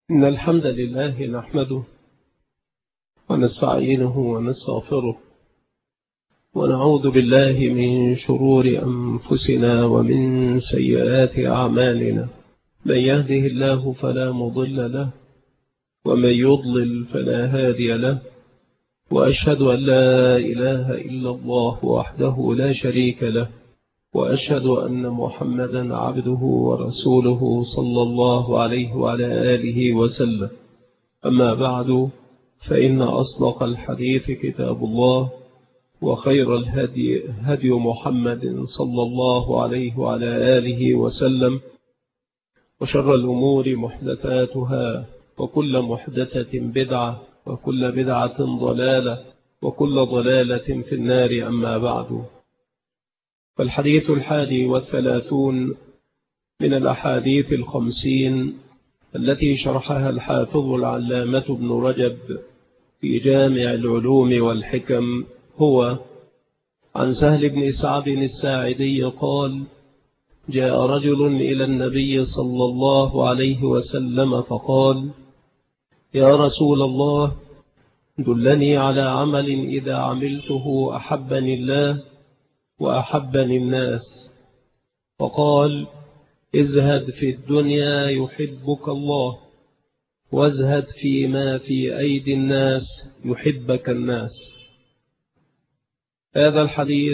إن الحمد لله نحمده ونستعينه ونستغفره ونعوذ بالله من شرور أنفسنا ومن سيئات أعمالنا. من يهده الله فلا مضل له ومن يضلل فلا هادي له، وأشهد أن لا إله إلا الله وحده لا شريك له، وأشهد أن محمدا عبده ورسوله صلى الله عليه وعلى آله وسلم. أما بعد، فإن أصدق الحديث كتاب الله، وخير الهدي هدي محمد صلى الله عليه وعلى آله وسلم، وشر الأمور محدثاتها، وكل محدثة بدعة، وكل بدعة ضلالة، وكل ضلالة في النار. أما بعد، فالحديث 31 من الأحاديث 50 التي شرحها الحافظ العلامة ابن رجب في جامع العلوم والحكم هو عن سهل بن سعد الساعدي قال: جاء رجل إلى النبي صلى الله عليه وسلم فقال: يا رسول الله، دلني على عمل إذا عملته أحبني الله وأحبني الناس. فقال: ازهد في الدنيا يحبك الله، وازهد فيما في أيدي الناس يحبك الناس. هذا الحديث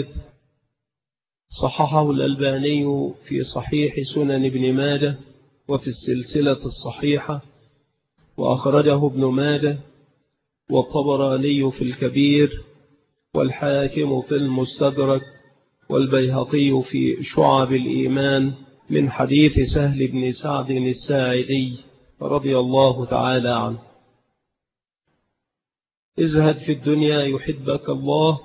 صححه الألباني في صحيح سنن ابن ماجه وفي السلسلة الصحيحة، وأخرجه ابن ماجه والطبراني في الكبير، والحاكم في المستدرك، والبيهقي في شعب الإيمان من حديث سهل بن سعد الساعدي رضي الله تعالى عنه. ازهد في الدنيا يحبك الله.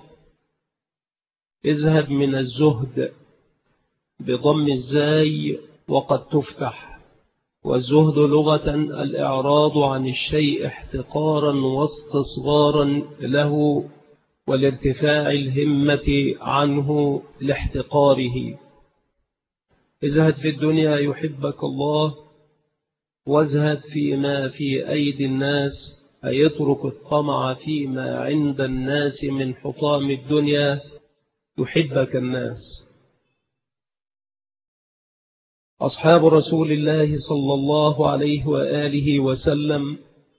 ازهد من الزهد بضم الزاي وقد تفتح، والزهد لغة الإعراض عن الشيء احتقارا واستصغارا له، والارتفاع الهمة عنه لاحتقاره. ازهد في الدنيا يحبك الله، وازهد فيما في أيدي الناس، أي اترك الطمع فيما عند الناس من حطام الدنيا يحبك الناس. أصحاب رسول الله صلى الله عليه وآله وسلم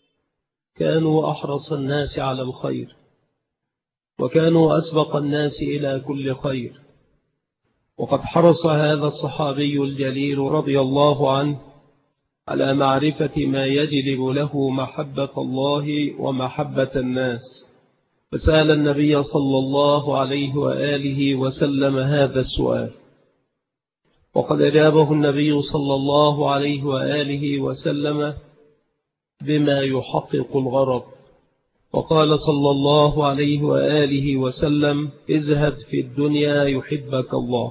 كانوا أحرص الناس على الخير، وكانوا أسبق الناس إلى كل خير. وقد حرص هذا الصحابي الجليل رضي الله عنه على معرفة ما يجلب له محبة الله ومحبة الناس، فسأل النبي صلى الله عليه وآله وسلم هذا السؤال، وقد أجابه النبي صلى الله عليه وآله وسلم بما يحقق الغرض. وقال صلى الله عليه وآله وسلم: ازهد في الدنيا يحبك الله.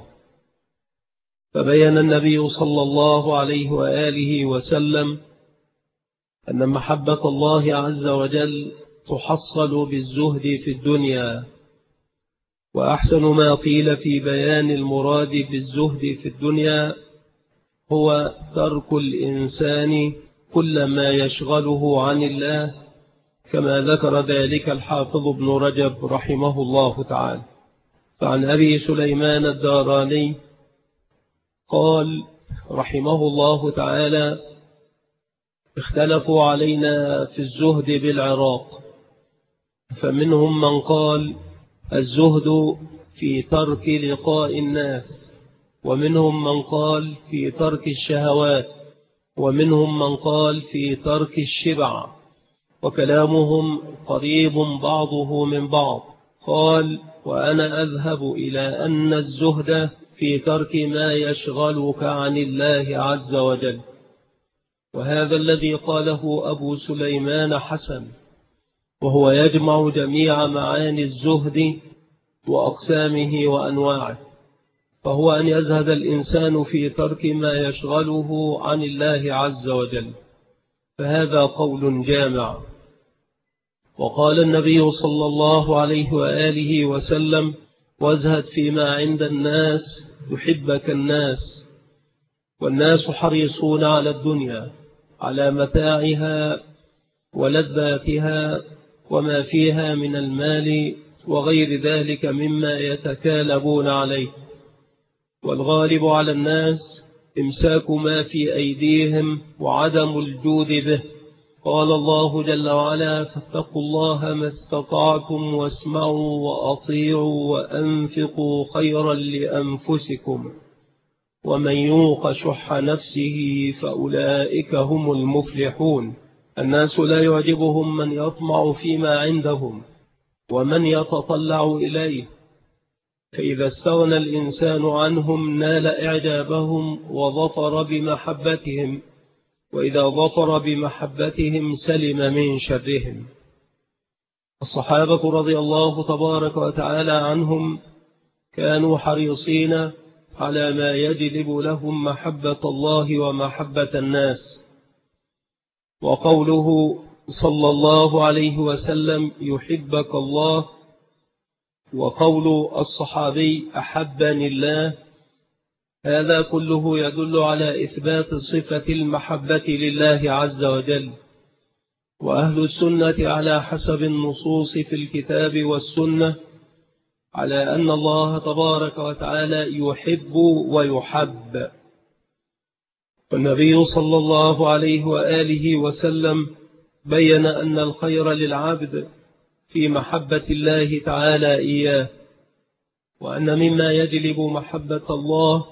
فبين النبي صلى الله عليه وآله وسلم أن محبة الله عز وجل تحصل بالزهد في الدنيا. وأحسن ما قيل في بيان المراد بالزهد في الدنيا هو ترك الإنسان كل ما يشغله عن الله، كما ذكر ذلك الحافظ ابن رجب رحمه الله تعالى. فعن أبي سليمان الداراني قال رحمه الله تعالى: اختلفوا علينا في الزهد بالعراق، فمنهم من قال الزهد في ترك لقاء الناس، ومنهم من قال في ترك الشهوات، ومنهم من قال في ترك الشبع، وكلامهم قريب بعضه من بعض. قال: وأنا أذهب إلى أن الزهد في ترك ما يشغلك عن الله عز وجل. وهذا الذي قاله أبو سليمان حسن، وهو يجمع جميع معاني الزهد وأقسامه وأنواعه، فهو أن يزهد الإنسان في ترك ما يشغله عن الله عز وجل، فهذا قول جامع. وقال النبي صلى الله عليه وآله وسلم: وازهد فيما عند الناس يحبك الناس. والناس حريصون على الدنيا، على متاعها ولذاتها وما فيها من المال وغير ذلك مما يتكالبون عليه. والغالب على الناس إمساك ما في أيديهم وعدم الجود به. قال الله جل وعلا: فاتقوا الله ما استطعتم واسمعوا وأطيعوا وأنفقوا خيرا لأنفسكم ومن يوق شح نفسه فأولئك هم المفلحون. الناس لا يعجبهم من يطمع فيما عندهم ومن يتطلع إليه، فإذا استغنى الإنسان عنهم نال إعجابهم وظفر بمحبتهم، وإذا ظفر بمحبتهم سلم من شرهم. الصحابة رضي الله تبارك وتعالى عنهم كانوا حريصين على ما يجلب لهم محبة الله ومحبة الناس. وقوله صلى الله عليه وسلم: يحبك الله، وقول الصحابي: أحبني الله، هذا كله يدل على إثبات صفة المحبة لله عز وجل. وأهل السنة على حسب النصوص في الكتاب والسنة على أن الله تبارك وتعالى يحب ويحب. والنبي صلى الله عليه وآله وسلم بين أن الخير للعبد في محبة الله تعالى إياه، وأن مما يجلب محبة الله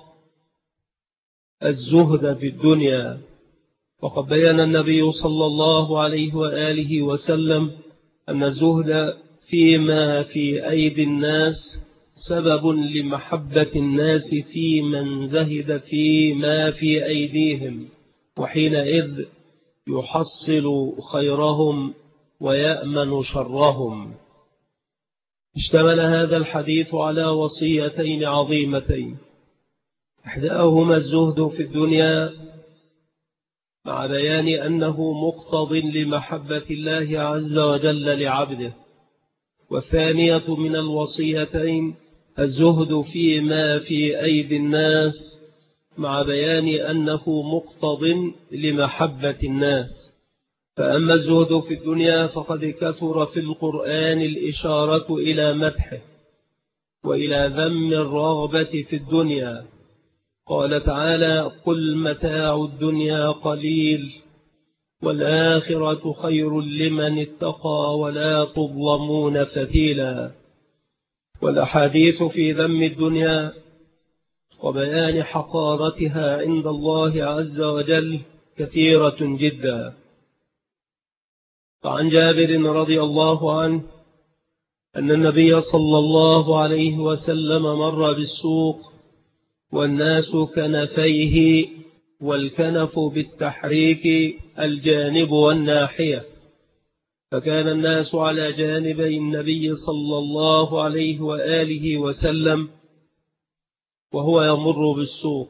الزهد في الدنيا. وقد بين النبي صلى الله عليه وآله وسلم أن الزهد فيما في أيدي الناس سبب لمحبة الناس في من زهد فيما في أيديهم، وحينئذ يحصل خيرهم ويأمن شرهم. اشتمل هذا الحديث على وصيتين عظيمتين، إحداهما الزهد في الدنيا مع بيان أنه مقتض لمحبة الله عز وجل لعبده، والثانية من الوصيتين الزهد فيما في أيدي الناس مع بيان أنه مقتض لمحبة الناس. فأما الزهد في الدنيا فقد كثر في القرآن الإشارة إلى مدحه وإلى ذم الرغبة في الدنيا. قال تعالى: قل متاع الدنيا قليل والآخرة خير لمن اتقى ولا تظلمون فتيلا. والأحاديث في ذم الدنيا وبيان حقارتها عند الله عز وجل كثيرة جدا. فعن جابر رضي الله عنه أن النبي صلى الله عليه وسلم مر بالسوق والناس كنفيه، والكنف بالتحريك الجانب والناحية، فكان الناس على جانبي النبي صلى الله عليه وآله وسلم وهو يمر بالسوق.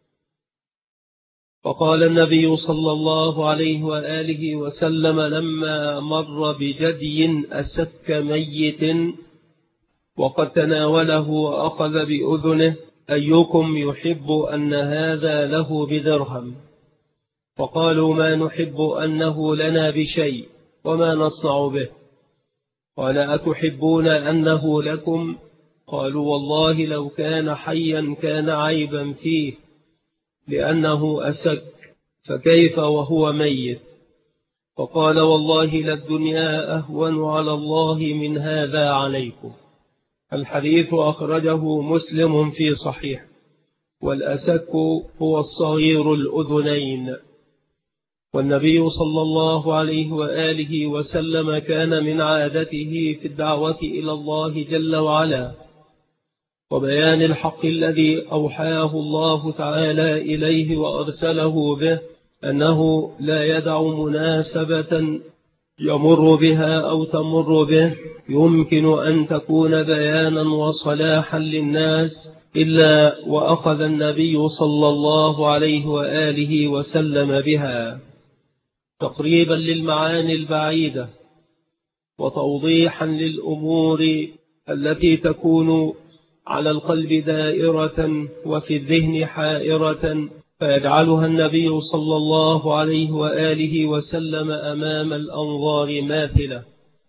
فقال النبي صلى الله عليه وآله وسلم لما مر بجدي أسك ميت وقد تناوله وأخذ بأذنه: أيكم يحب أن هذا له بدرهم؟ فقالوا: ما نحب أنه لنا بشيء وما نصنع به. قال: أتحبون أنه لكم؟ قالوا: والله لو كان حيا كان عيبا فيه لأنه أسك، فكيف وهو ميت؟ فقال: والله للدنيا أهون على الله من هذا عليكم. الحديث أخرجه مسلم في صحيح. والأسك هو الصغير الأذنين. والنبي صلى الله عليه وآله وسلم كان من عادته في الدعوة إلى الله جل وعلا وبيان الحق الذي أوحاه الله تعالى إليه وأرسله به أنه لا يدع مناسبة يمر بها أو تمر به يمكن أن تكون بيانا وصلاحا للناس إلا وأخذ النبي صلى الله عليه وآله وسلم بها تقريبا للمعاني البعيدة وتوضيحا للأمور التي تكون على القلب دائرة وفي الذهن حائرة فيجعلها النبي صلى الله عليه وآله وسلم أمام الأنظار ماثلة،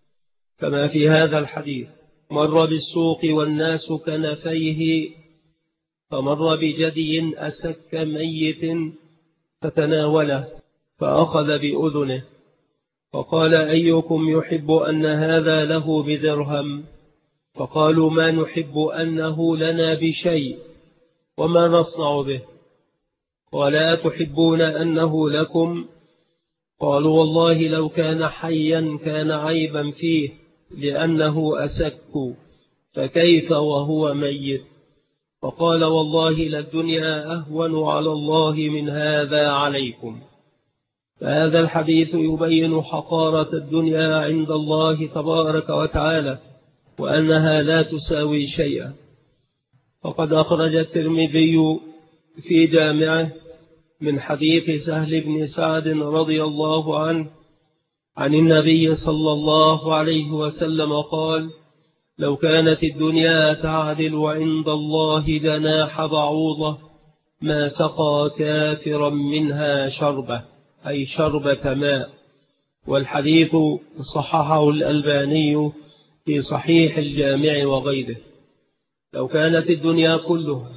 كما في هذا الحديث: مر بالسوق والناس كنفيه، فمر بجدي أسك ميت فتناوله فأخذ بأذنه، فقال: أيكم يحب أن هذا له بدرهم؟ فقالوا: ما نحب أنه لنا بشيء، وما نصنع به؟ قال: أتحبون أنه لكم؟ قالوا: والله لو كان حيا كان عيبا فيه، لأنه أسك، فكيف وهو ميت؟ فقال: والله للدنيا أهون على الله من هذا عليكم. فهذا الحديث يبين حقارة الدنيا عند الله تبارك وتعالى، وأنها لا تساوي شيئا. فقد أخرج الترمذي في جامعه من حديث سهل بن سعد رضي الله عنه عن النبي صلى الله عليه وسلم قال: لو كانت الدنيا تعدل عند الله جناح بعوضة ما سقى كافرا منها شربة، أي شربة ماء. والحديث صححه الألباني في صحيح الجامع وغيره. لو كانت الدنيا كلها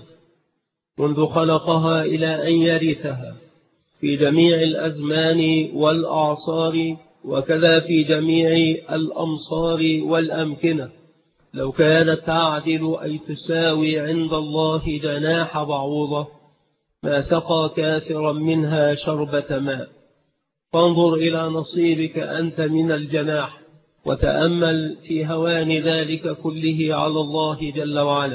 منذ خلقها إلى أن يرثها في جميع الأزمان والأعصار، وكذا في جميع الأمصار والأمكنة، لو كانت تعدل أي تساوي عند الله جناح بعوضة ما سقى كافرا منها شربة ماء. فانظر إلى نصيبك أنت من الجناح، وتأمل في هوان ذلك كله على الله جل وعلا.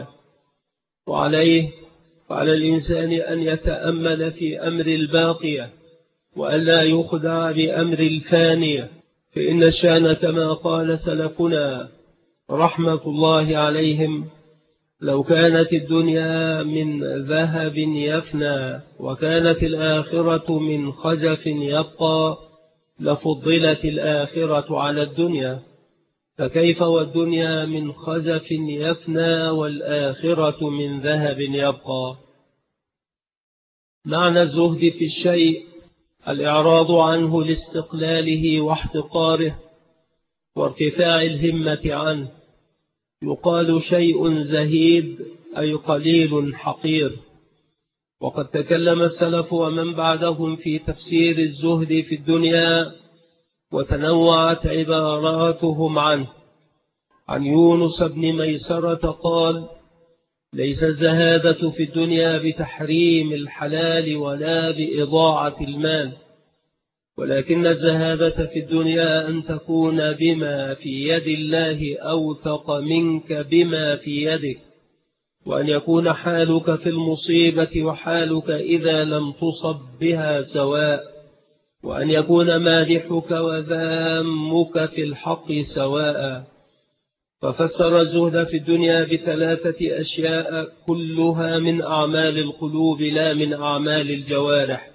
وعليه فعلى الإنسان أن يتأمل في أمر الباقية، وألا يخدع بأمر الفانية، فإن الشأن كما قال سلفنا رحمة الله عليهم: لو كانت الدنيا من ذهب يفنى وكانت الآخرة من خزف يبقى لفضلت الآخرة على الدنيا، فكيف والدنيا من خزف يفنى والآخرة من ذهب يبقى؟ معنى الزهد في الشيء الإعراض عنه لاستقلاله واحتقاره وارتفاع الهمة عنه. يقال شيء زهيد أي قليل حقير. وقد تكلم السلف ومن بعدهم في تفسير الزهد في الدنيا، وتنوعت عباراتهم عنه. عن يونس بن ميسرة قال: ليس الزهادة في الدنيا بتحريم الحلال ولا بإضاعة المال، ولكن الزهادة في الدنيا أن تكون بما في يد الله أوثق منك بما في يدك، وأن يكون حالك في المصيبة وحالك إذا لم تصب بها سواء، وأن يكون مادحك وذامك في الحق سواء. ففسر الزهد في الدنيا بثلاثة أشياء كلها من أعمال القلوب لا من أعمال الجوارح.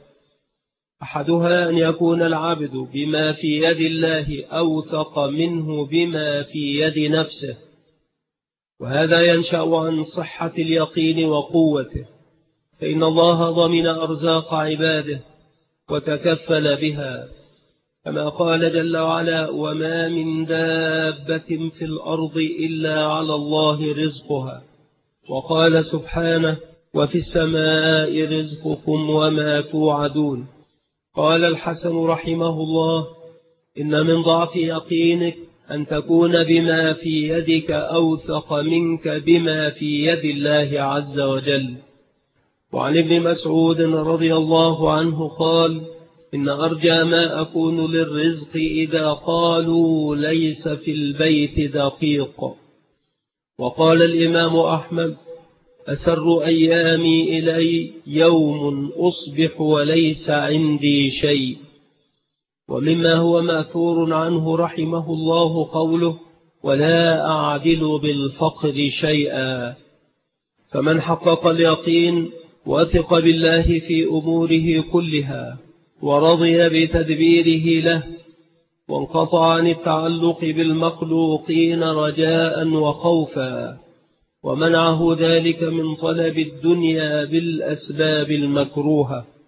أحدها أن يكون العبد بما في يد الله أوثق منه بما في يد نفسه، وهذا ينشأ عن صحة اليقين وقوته، فإن الله ضمن أرزاق عباده وتكفل بها، كما قال جل وعلا: وما من دابة في الأرض إلا على الله رزقها. وقال سبحانه: وفي السماء رزقكم وما توعدون. قال الحسن رحمه الله: إن من ضعف يقينك أن تكون بما في يدك أوثق منك بما في يد الله عز وجل. وعن ابن مسعود رضي الله عنه قال: إن أرجى ما أكون للرزق إذا قالوا ليس في البيت دقيق. وقال الإمام أحمد: أسر أيامي إلي يوم أصبح وليس عندي شيء. ومما هو مأثور عنه رحمه الله قوله: ولا أعدل بالفقر شيئا. فمن حقق اليقين وثق بالله في أموره كلها ورضي بتدبيره له، وانقطع عن التعلق بالمخلوقين رجاء وخوفا، ومنعه ذلك من طلب الدنيا بالأسباب المكروهة،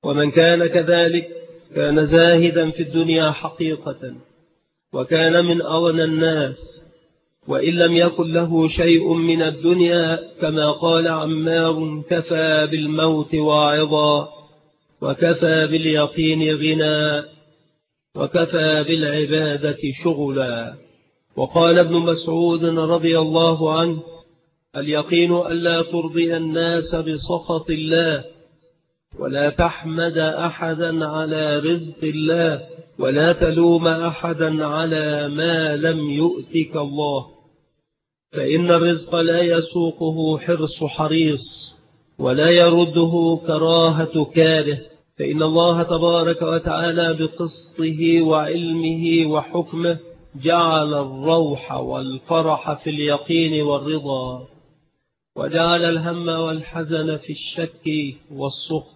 ومن كان كذلك كان زاهدا في الدنيا حقيقة، وكان من أغنى الناس، وإن لم يكن له شيء من الدنيا، كما قال عمار: كفى بالموت واعظا، وكفى باليقين غنى، وكفى بالعبادة شغلا. وقال ابن مسعود رضي الله عنه: اليقين ألا ترضي الناس بسخط الله، ولا تحمد أحدا على رزق الله، ولا تلوم أحدا على ما لم يؤتك الله، فإن الرزق لا يسوقه حرص حريص، ولا يرده كراهة كاره، فإن الله تبارك وتعالى بقسطه وعلمه وحكمه جعل الروح والفرح في اليقين والرضا، وجعل الهم والحزن في الشك والسخط.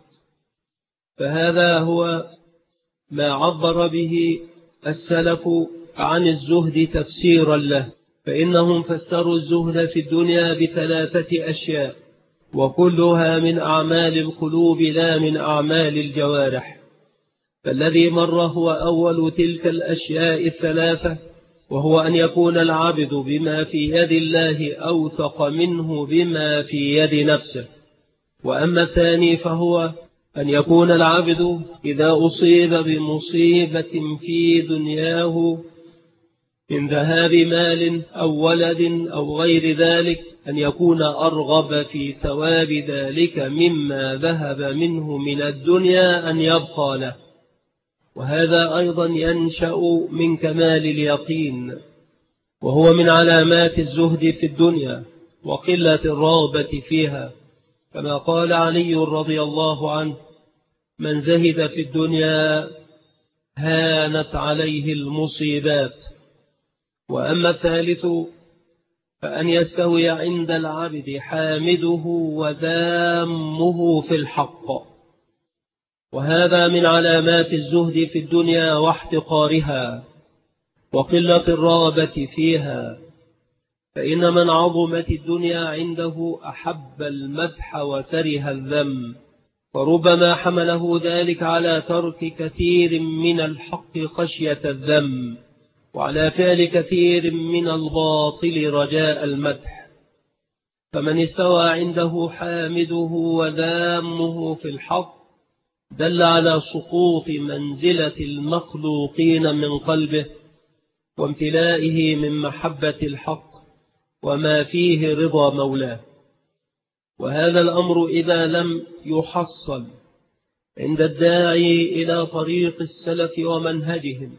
فهذا هو ما عبر به السلف عن الزهد تفسيرا له، فإنهم فسروا الزهد في الدنيا بثلاثة أشياء، وكلها من أعمال القلوب لا من أعمال الجوارح. فالذي مر هو أول تلك الأشياء الثلاثة، وهو أن يكون العبد بما في يد الله أوثق منه بما في يد نفسه. وأما الثاني فهو أن يكون العبد إذا أصيب بمصيبة في دنياه من ذهاب مال أو ولد أو غير ذلك، أن يكون أرغب في ثواب ذلك مما ذهب منه من الدنيا أن يبقى له. وهذا أيضا ينشأ من كمال اليقين، وهو من علامات الزهد في الدنيا وقلة الرغبة فيها، كما قال علي رضي الله عنه: من زهد في الدنيا هانت عليه المصيبات. وأما الثالث فأن يستوي عند العبد حامده وذامه في الحق، وهذا من علامات الزهد في الدنيا واحتقارها وقلة الرغبة فيها، فإن من عظمت الدنيا عنده أحب المدح وكره الذم، وربما حمله ذلك على ترك كثير من الحق خشية الذم، وعلى فعل كثير من الباطل رجاء المدح. فمن استوى عنده حامده وذامه في الحق دل على سقوط منزلة المخلوقين من قلبه وامتلائه من محبة الحق وما فيه رضا مولاه. وهذا الأمر إذا لم يحصل عند الداعي إلى طريق السلف ومنهجهم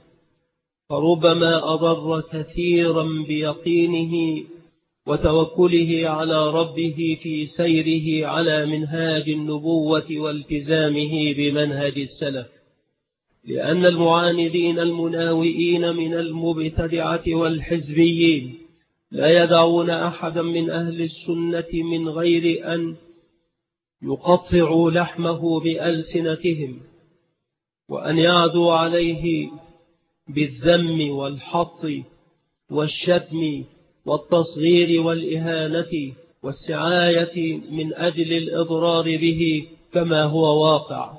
فربما أضر كثيرا بيقينه وتوكله على ربه في سيره على منهاج النبوة والتزامه بمنهج السلف، لأن المعاندين المناوئين من المبتدعة والحزبيين لا يدعون أحدا من أهل السنة من غير أن يقطعوا لحمه بألسنتهم وأن يعدوا عليه بالذم والحط والشتم والتصغير والإهانة والسعاية من أجل الإضرار به كما هو واقع.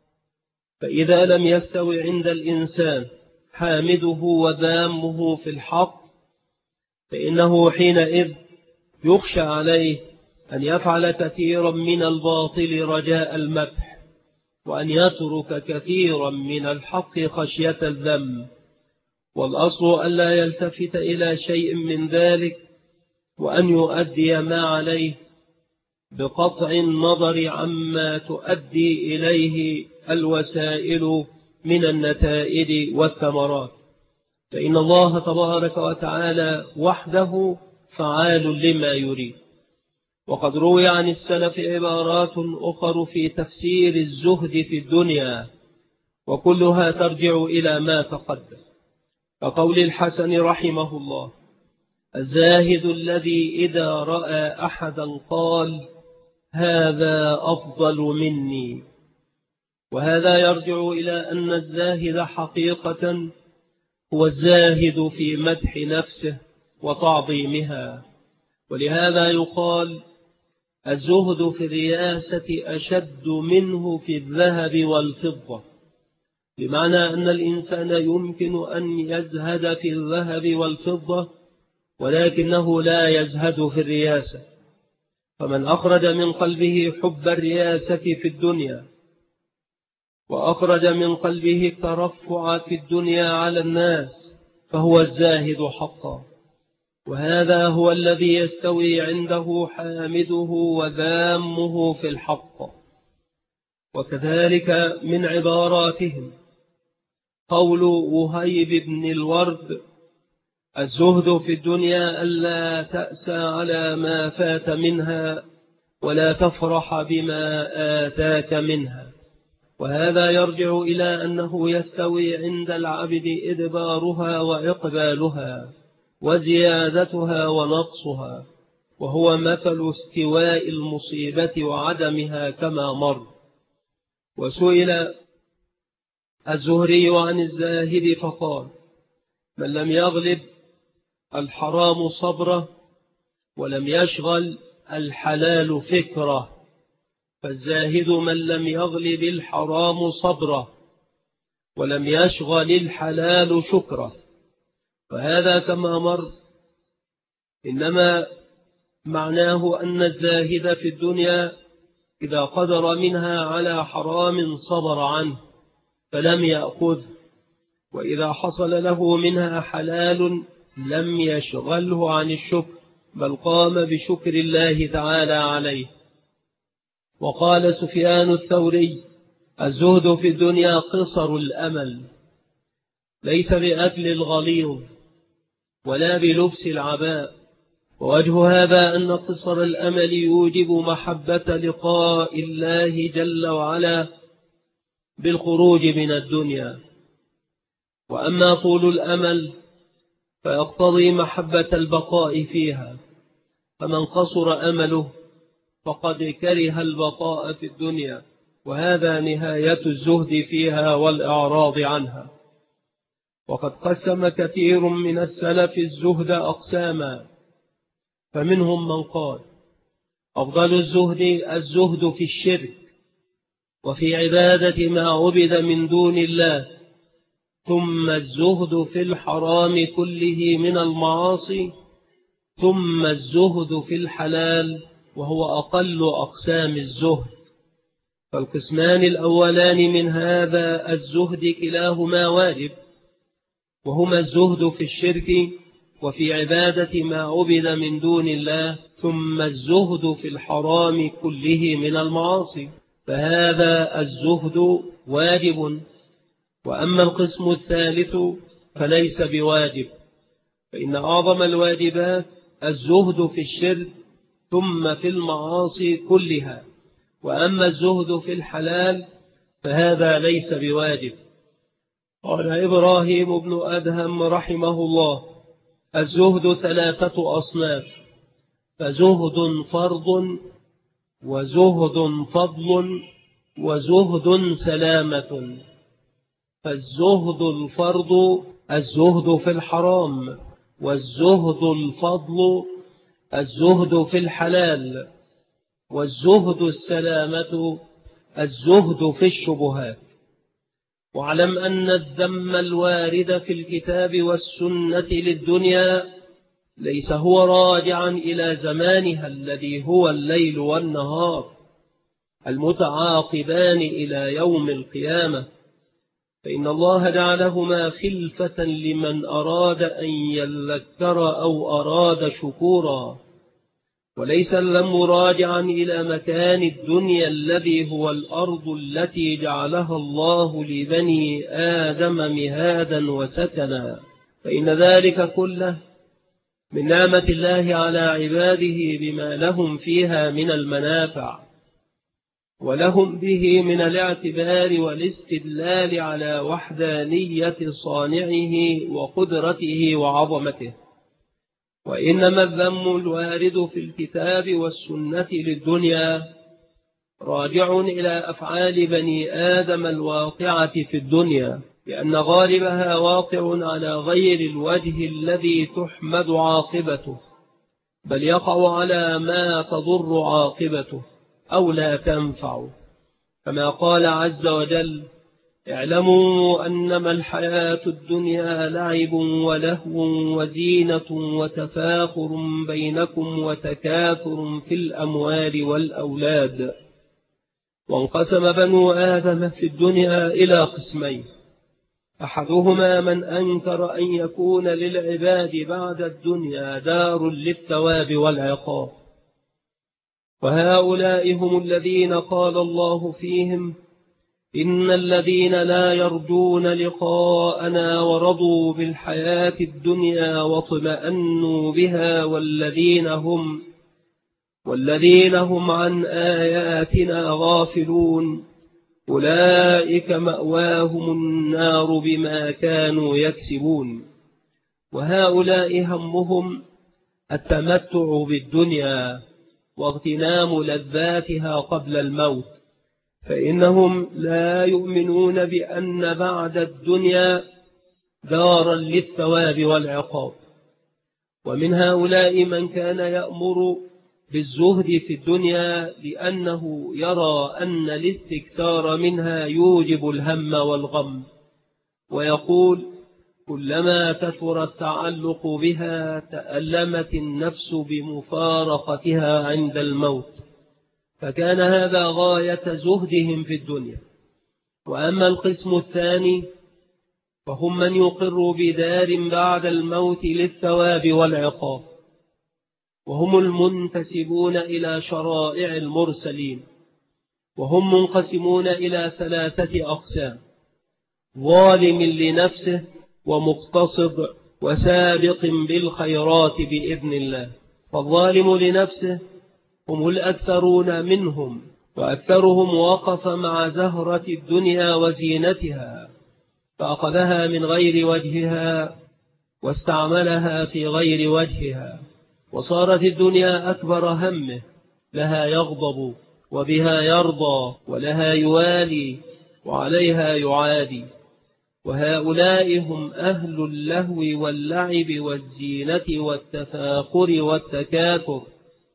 فإذا لم يستوي عند الإنسان حامده وذامه في الحق فإنه حينئذ يخشى عليه أن يفعل كثيرا من الباطل رجاء المدح، وأن يترك كثيرا من الحق خشية الذم. والأصل ألا يلتفت إلى شيء من ذلك، وأن يؤدي ما عليه بقطع النظر عما تؤدي إليه الوسائل من النتائج والثمرات، فإن الله تبارك وتعالى وحده فعال لما يريد. وقد روي عن السلف عبارات أخر في تفسير الزهد في الدنيا، وكلها ترجع إلى ما تقدم، كقول الحسن رحمه الله: الزاهد الذي إذا رأى أحدا قال هذا أفضل مني. وهذا يرجع إلى أن الزاهد حقيقة هو الزاهد في مدح نفسه وتعظيمها. ولهذا يقال الزهد في الرياسة أشد منه في الذهب والفضة، بمعنى أن الإنسان يمكن أن يزهد في الذهب والفضة ولكنه لا يزهد في الرياسة. فمن أخرج من قلبه حب الرياسة في الدنيا وأخرج من قلبه الترفع في الدنيا على الناس فهو الزاهد حقا، وهذا هو الذي يستوي عنده حامده وذامه في الحق. وكذلك من عباراتهم قول وهيب بن الورد: الزهد في الدنيا ألا تأسى على ما فات منها ولا تفرح بما آتاك منها. وهذا يرجع إلى أنه يستوي عند العبد إدبارها وإقبالها وزيادتها ونقصها، وهو مثل استواء المصيبة وعدمها كما مر. وسئل الزهري عن الزاهد فقال: من لم يغلب الحرام صبره ولم يشغل الحلال فكره. فالزاهد من لم يغلب الحرام صبره ولم يشغل الحلال شكره. وهذا كما مر إنما معناه أن الزاهد في الدنيا إذا قدر منها على حرام صبر عنه فلم يأخذ، وإذا حصل له منها حلال لم يشغله عن الشكر بل قام بشكر الله تعالى عليه. وقال سفيان الثوري: الزهد في الدنيا قصر الأمل، ليس بأكل الغليظ ولا بلبس العباء. ووجه هذا أن قصر الأمل يوجب محبة لقاء الله جل وعلا بالخروج من الدنيا، وأما طول الأمل فيقتضي محبة البقاء فيها، فمن قصر أمله فقد كره البقاء في الدنيا، وهذا نهاية الزهد فيها والإعراض عنها. وقد قسم كثير من السلف الزهد أقساما، فمنهم من قال: أفضل الزهد في الشرك وفي عبادة ما عبد من دون الله، ثم الزهد في الحرام كله من المعاصي، ثم الزهد في الحلال وهو أقل أقسام الزهد. فالقسمان الأولان من هذا الزهد كلاهما واجب، وهما الزهد في الشرك وفي عبادة ما عبد من دون الله، ثم الزهد في الحرام كله من المعاصي، فهذا الزهد واجب. وأما القسم الثالث فليس بواجب، فإن أعظم الواجبات الزهد في الشرك ثم في المعاصي كلها، وأما الزهد في الحلال فهذا ليس بواجب. قال إبراهيم بن أدهم رحمه الله: الزهد 3 أصناف، فزهد فرض وزهد فضل وزهد سلامة. فالزهد الفرض الزهد في الحرام، والزهد الفضل الزهد في الحلال، والزهد السلامة الزهد في الشبهات. واعلم أن الذم الوارد في الكتاب والسنة للدنيا ليس هو راجعا إلى زمانها الذي هو الليل والنهار المتعاقبان إلى يوم القيامة، فإن الله جعلهما خلفة لمن أراد أن يذكر أو أراد شكورا، وليس الذم راجعا إلى مكان الدنيا الذي هو الأرض التي جعلها الله لبني آدم مهادا وسكنا، فإن ذلك كله من نعمة الله على عباده بما لهم فيها من المنافع، ولهم به من الاعتبار والاستدلال على وحدانية صانعه وقدرته وعظمته. وإنما الذم الوارد في الكتاب والسنة للدنيا راجع إلى أفعال بني آدم الواقعة في الدنيا، لأن غالبها واقع على غير الوجه الذي تحمد عاقبته، بل يقع على ما تضر عاقبته أو لا تنفع، كما قال عز وجل: اعلموا أنما الحياة الدنيا لعب ولهو وزينة وتفاخر بينكم وتكاثر في الأموال والأولاد. وانقسم بنو آدم في الدنيا إلى قسمين: أحدهما من أنكر أن يكون للعباد بعد الدنيا دار للثواب والعقاب، وهؤلاء هم الذين قال الله فيهم: إن الذين لا يرجون لقاءنا ورضوا بالحياة الدنيا واطمأنوا بها والذين هم عن آياتنا غافلون أولئك مأواهم النار بما كانوا يكسبون. وهؤلاء همهم التمتع بالدنيا واغتنام لذاتها قبل الموت، فإنهم لا يؤمنون بأن بعد الدنيا دارا للثواب والعقاب. ومن هؤلاء من كان يأمر بالزهد في الدنيا لأنه يرى أن الاستكثار منها يوجب الهم والغم، ويقول: كلما كثر التعلق بها تألمت النفس بمفارقتها عند الموت، فكان هذا غاية زهدهم في الدنيا. وأما القسم الثاني فهم من يقر بدار بعد الموت للثواب والعقاب، وهم المنتسبون إلى شرائع المرسلين، وهم منقسمون إلى 3 أقسام: ظالم لنفسه ومقتصد وسابق بالخيرات بإذن الله. فالظالم لنفسه هم الأكثرون منهم، وأكثرهم وقف مع زهرة الدنيا وزينتها فأخذها من غير وجهها واستعملها في غير وجهها، وصارت الدنيا أكبر همه، لها يغضب وبها يرضى ولها يوالي وعليها يعادي. وهؤلاء هم أهل اللهو واللعب والزينة والتفاخر والتكاثر،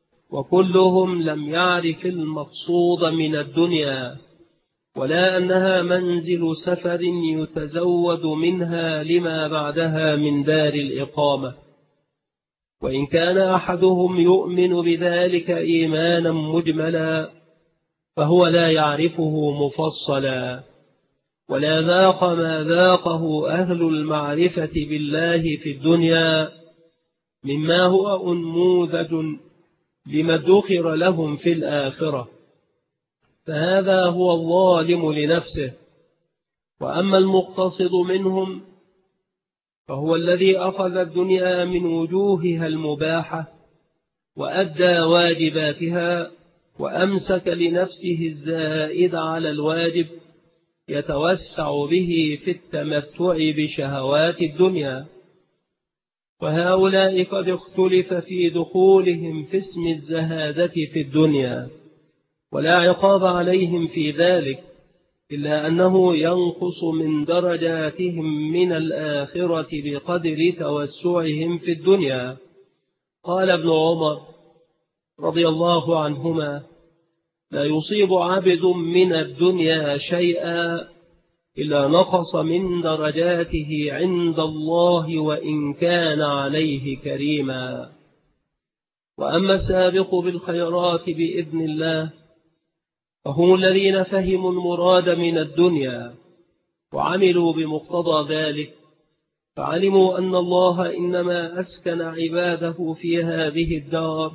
وكلهم لم يعرف المقصود من الدنيا، ولا أنها منزل سفر يتزود منها لما بعدها من دار الإقامة. وإن كان أحدهم يؤمن بذلك إيمانا مجملا فهو لا يعرفه مفصلا، ولا ذاق ما ذاقه أهل المعرفة بالله في الدنيا مما هو أنموذج لما ادخر لهم في الآخرة، فهذا هو الظالم لنفسه. وأما المقتصد منهم فهو الذي أخذ الدنيا من وجوهها المباحة وأدى واجباتها وأمسك لنفسه الزائد على الواجب، يتوسع به في التمتع بشهوات الدنيا. وهؤلاء قد اختلف في دخولهم في اسم الزهادة في الدنيا، ولا عقاب عليهم في ذلك، إلا أنه ينقص من درجاتهم من الآخرة بقدر توسعهم في الدنيا. قال ابن عمر رضي الله عنهما: لا يصيب عبد من الدنيا شيئا إلا نقص من درجاته عند الله وإن كان عليه كريما. وأما السابق بالخيرات بإذن الله فهم الذين فهموا المراد من الدنيا وعملوا بمقتضى ذلك، فعلموا أن الله إنما أسكن عباده في هذه الدار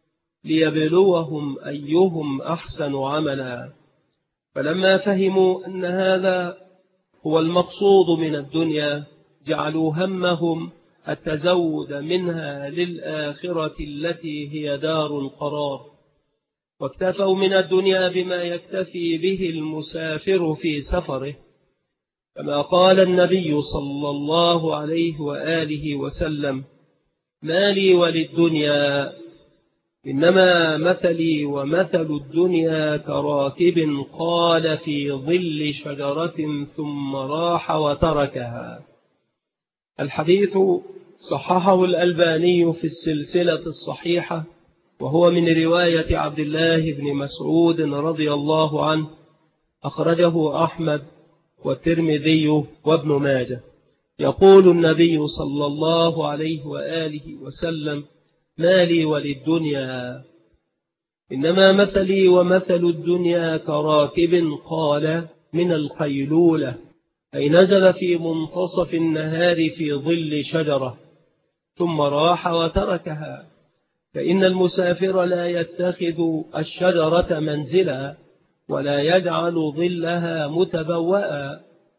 ليبلوهم أيهم أحسن عملا. فلما فهموا أن هذا هو المقصود من الدنيا جعلوا همهم التزود منها للآخرة التي هي دار القرار، واكتفوا من الدنيا بما يكتفي به المسافر في سفره، كما قال النبي صلى الله عليه وآله وسلم: ما لي وللدنيا إنما مثلي ومثل الدنيا كراكب قال في ظل شجرة ثم راح وتركها. الحديث صححه الألباني في السلسلة الصحيحة، وهو من رواية عبد الله بن مسعود رضي الله عنه، أخرجه أحمد والترمذي وابن ماجه. يقول النبي صلى الله عليه وآله وسلم: ما لي وللدنيا، إنما مثلي ومثل الدنيا كراكب قال من الخيلولة، أي نزل في منتصف النهار في ظل شجرة ثم راح وتركها، فإن المسافر لا يتخذ الشجرة منزلا ولا يجعل ظلها متبوأ،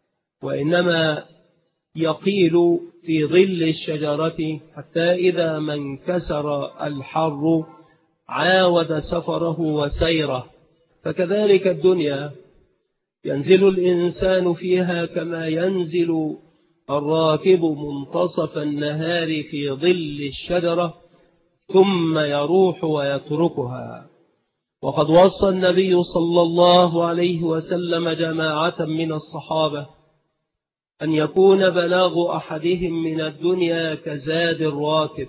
وإنما يقيل في ظل الشجرة حتى إذا ما انكسر الحر عاود سفره وسيره. فكذلك الدنيا ينزل الإنسان فيها كما ينزل الراكب منتصف النهار في ظل الشجرة ثم يروح ويتركها. وقد وصى النبي صلى الله عليه وسلم جماعة من الصحابة أن يكون بلاغ أحدهم من الدنيا كزاد الراكب،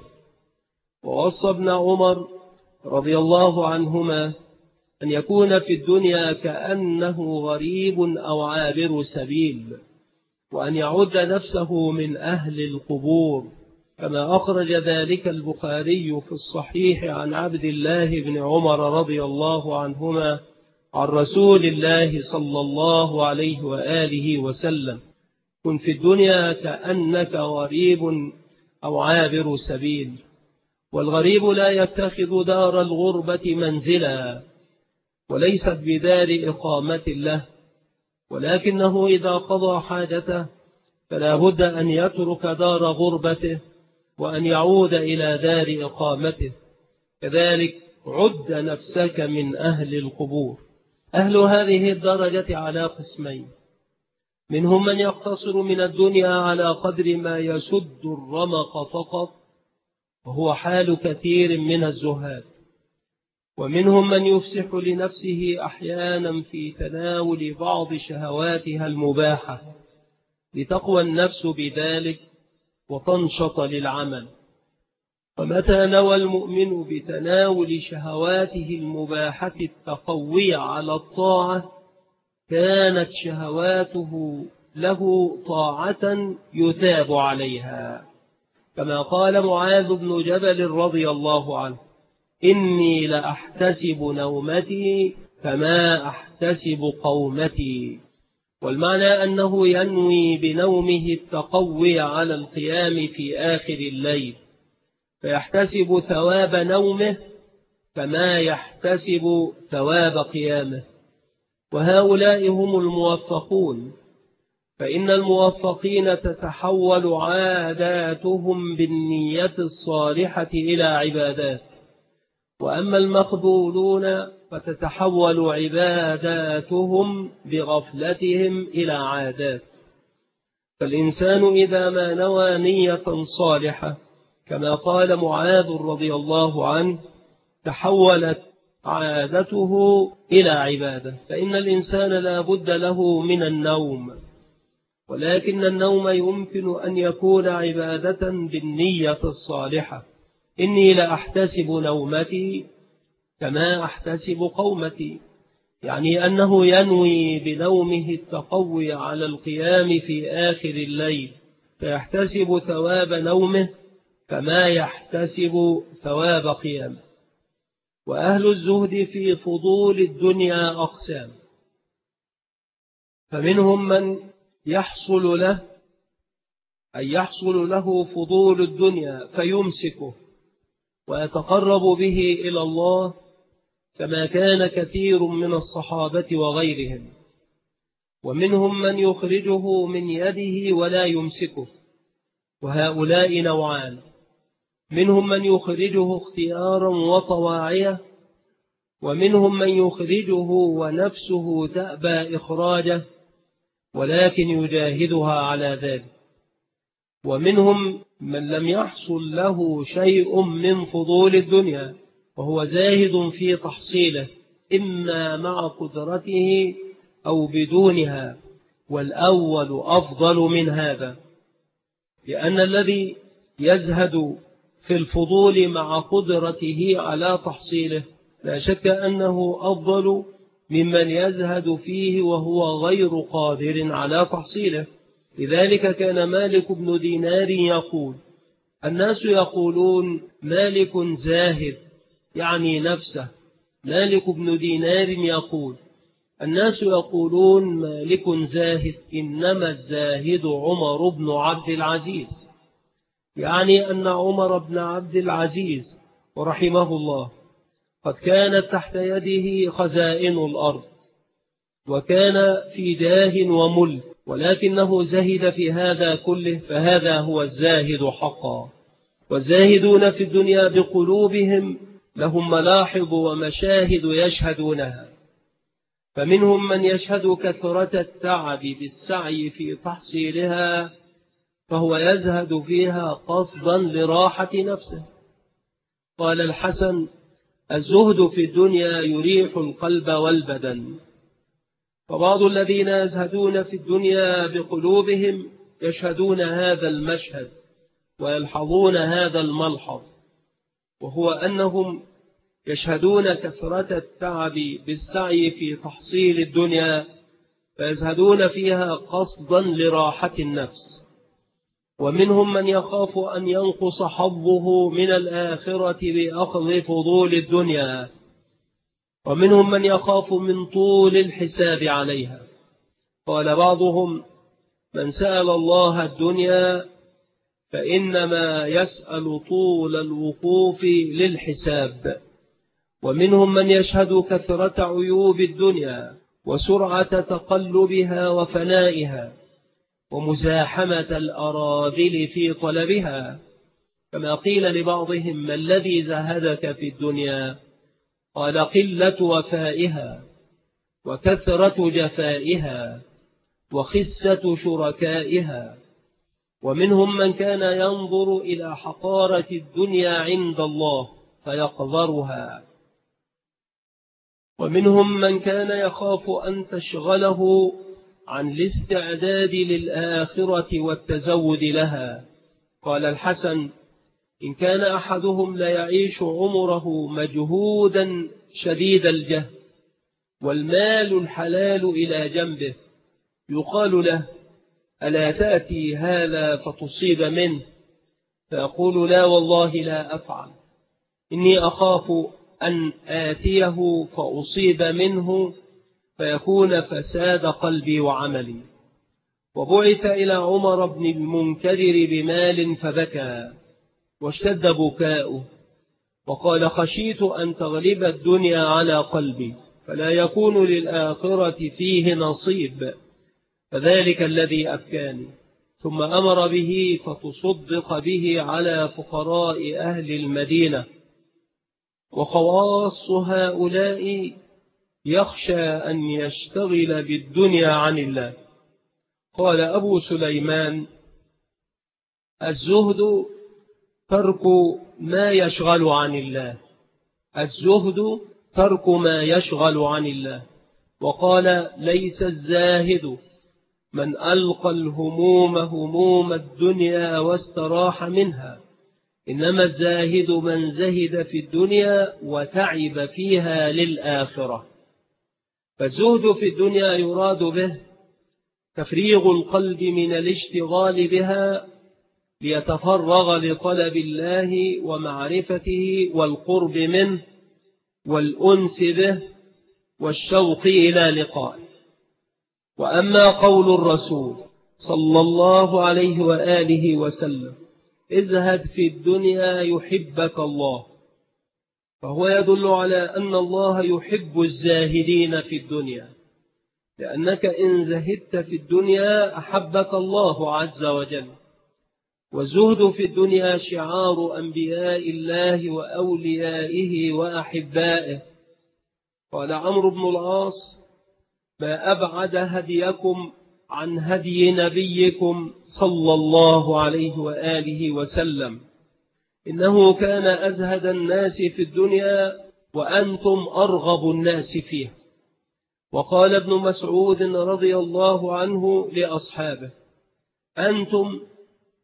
ووصى ابن عمر رضي الله عنهما أن يكون في الدنيا كأنه غريب أو عابر سبيل، وأن يعد نفسه من أهل القبور، كما أخرج ذلك البخاري في الصحيح عن عبد الله بن عمر رضي الله عنهما عن رسول الله صلى الله عليه وآله وسلم: كن في الدنيا كأنك غريب أو عابر سبيل. والغريب لا يتخذ دار الغربة منزلا، وليست بدار إقامة له، ولكنه إذا قضى حاجته فلا بد أن يترك دار غربته وأن يعود إلى دار إقامته. كذلك عد نفسك من أهل القبور. أهل هذه الدرجة على قسمين: منهم من يقتصر من الدنيا على قدر ما يسد الرمق فقط، وهو حال كثير من الزهاد، ومنهم من يفسح لنفسه أحيانا في تناول بعض شهواتها المباحة لتقوى النفس بذلك وتنشط للعمل. ومتى نوى المؤمن بتناول شهواته المباحة التقوية على الطاعة كانت شهواته له طاعة يثاب عليها، كما قال معاذ بن جبل رضي الله عنه: إني لأحتسب نومتي كما أحتسب قومتي. والمعنى أنه ينوي بنومه التقوي على القيام في آخر الليل، فيحتسب ثواب نومه كما يحتسب ثواب قيامه. وهؤلاء هم الموفقون، فإن الموفقين تتحول عاداتهم بالنية الصالحة إلى عبادات، وأما المخذولون فتتحول عباداتهم بغفلتهم إلى عادات. فالإنسان إذا ما نوى نية صالحة كما قال معاذ رضي الله عنه تحولت عادته إلى عبادة. فإن الإنسان لا بد له من النوم، ولكن النوم يمكن أن يكون عبادة بالنية الصالحة. إني لأحتسب نومتي كما أحتسب قومتي، يعني أنه ينوي بنومه التقوي على القيام في آخر الليل، فيحتسب ثواب نومه كما يحتسب ثواب قيامه. وأهل الزهد في فضول الدنيا أقسام: فمنهم من يحصل له فضول الدنيا فيمسكه ويتقرب به إلى الله، كما كان كثير من الصحابة وغيرهم. ومنهم من يخرجه من يده ولا يمسكه، وهؤلاء نوعان: منهم من يخرجه اختيارا وطواعية، ومنهم من يخرجه ونفسه تأبى إخراجه ولكن يجاهدها على ذلك. ومنهم من لم يحصل له شيء من فضول الدنيا وهو زاهد في تحصيله، إما مع قدرته أو بدونها، والأول أفضل من هذا، لأن الذي يزهد في الفضول مع قدرته على تحصيله، لا شك أنه أفضل ممن يزهد فيه وهو غير قادر على تحصيله. لذلك كان مالك بن دينار يقول: الناس يقولون مالك زاهد، يعني نفسه. مالك بن دينار يقول: الناس يقولون مالك زاهد، إنما الزاهد عمر بن عبد العزيز، يعني أن عمر بن عبد العزيز رحمه الله قد كانت تحت يده خزائن الأرض، وكان في جاه وملك، ولكنه زهد في هذا كله، فهذا هو الزاهد حقا. والزاهدون في الدنيا بقلوبهم لهم ملاحظ ومشاهد يشهدونها، فمنهم من يشهد كثرة التعب بالسعي في تحصيلها، فهو يزهد فيها قصدا لراحة نفسه. قال الحسن: الزهد في الدنيا يريح القلب والبدن. فبعض الذين يزهدون في الدنيا بقلوبهم يشهدون هذا المشهد ويلحظون هذا الملحظ، وهو أنهم يشهدون كثرة التعب بالسعي في تحصيل الدنيا، فيزهدون فيها قصدا لراحة النفس. ومنهم من يخاف أن ينقص حظه من الآخرة بأخذ فضول الدنيا، ومنهم من يخاف من طول الحساب عليها. قال بعضهم: من سأل الله الدنيا فإنما يسأل طول الوقوف للحساب. ومنهم من يشهد كثرة عيوب الدنيا وسرعة تقلبها وفنائها ومزاحمة الأراذل في طلبها، كما قيل لبعضهم: ما الذي زهدك في الدنيا؟ قال: قلة وفائها وكثرة جفائها وخسة شركائها. ومنهم من كان ينظر إلى حقارة الدنيا عند الله فيقذرها، ومنهم من كان يخاف أن تشغله عن الاستعداد للآخرة والتزود لها. قال الحسن: إن كان أحدهم ليعيش عمره مجهودا شديد الجهد والمال الحلال إلى جنبه، يقال له: ألا تأتي هذا فتصيب منه؟ فيقول: لا والله لا أفعل، إني أخاف أن آتيه فأصيب منه فيكون فساد قلبي وعملي. وبعث إلى عمر بن المنكدر بمال فبكى واشتد بكاؤه، وقال: خشيت أن تغلب الدنيا على قلبي فلا يكون للآخرة فيه نصيب، فذلك الذي أبكاني. ثم أمر به فتصدق به على فقراء أهل المدينة. وخواص هؤلاء يخشى أن يشتغل بالدنيا عن الله. قال أبو سليمان: الزهد ترك ما يشغل عن الله، الزهد ترك ما يشغل عن الله. وقال: ليس الزاهد من ألقى الهموم هموم الدنيا واستراح منها، إنما الزاهد من زهد في الدنيا وتعب فيها للآخرة. فالزهد في الدنيا يراد به تفريغ القلب من الاشتغال بها ليتفرغ لطلب الله ومعرفته والقرب منه والأنس به والشوق إلى لقائه. وأما قول الرسول صلى الله عليه وآله وسلم: ازهد في الدنيا يحبك الله، فهو يدل على أن الله يحب الزاهدين في الدنيا، لأنك إن زهدت في الدنيا أحبك الله عز وجل. والزهد في الدنيا شعار أنبياء الله وأوليائه وأحبائه. قال عمرو بن العاص: ما أبعد هديكم عن هدي نبيكم صلى الله عليه وآله وسلم، إنه كان أزهد الناس في الدنيا وأنتم أرغب الناس فيها. وقال ابن مسعود رضي الله عنه لأصحابه: أنتم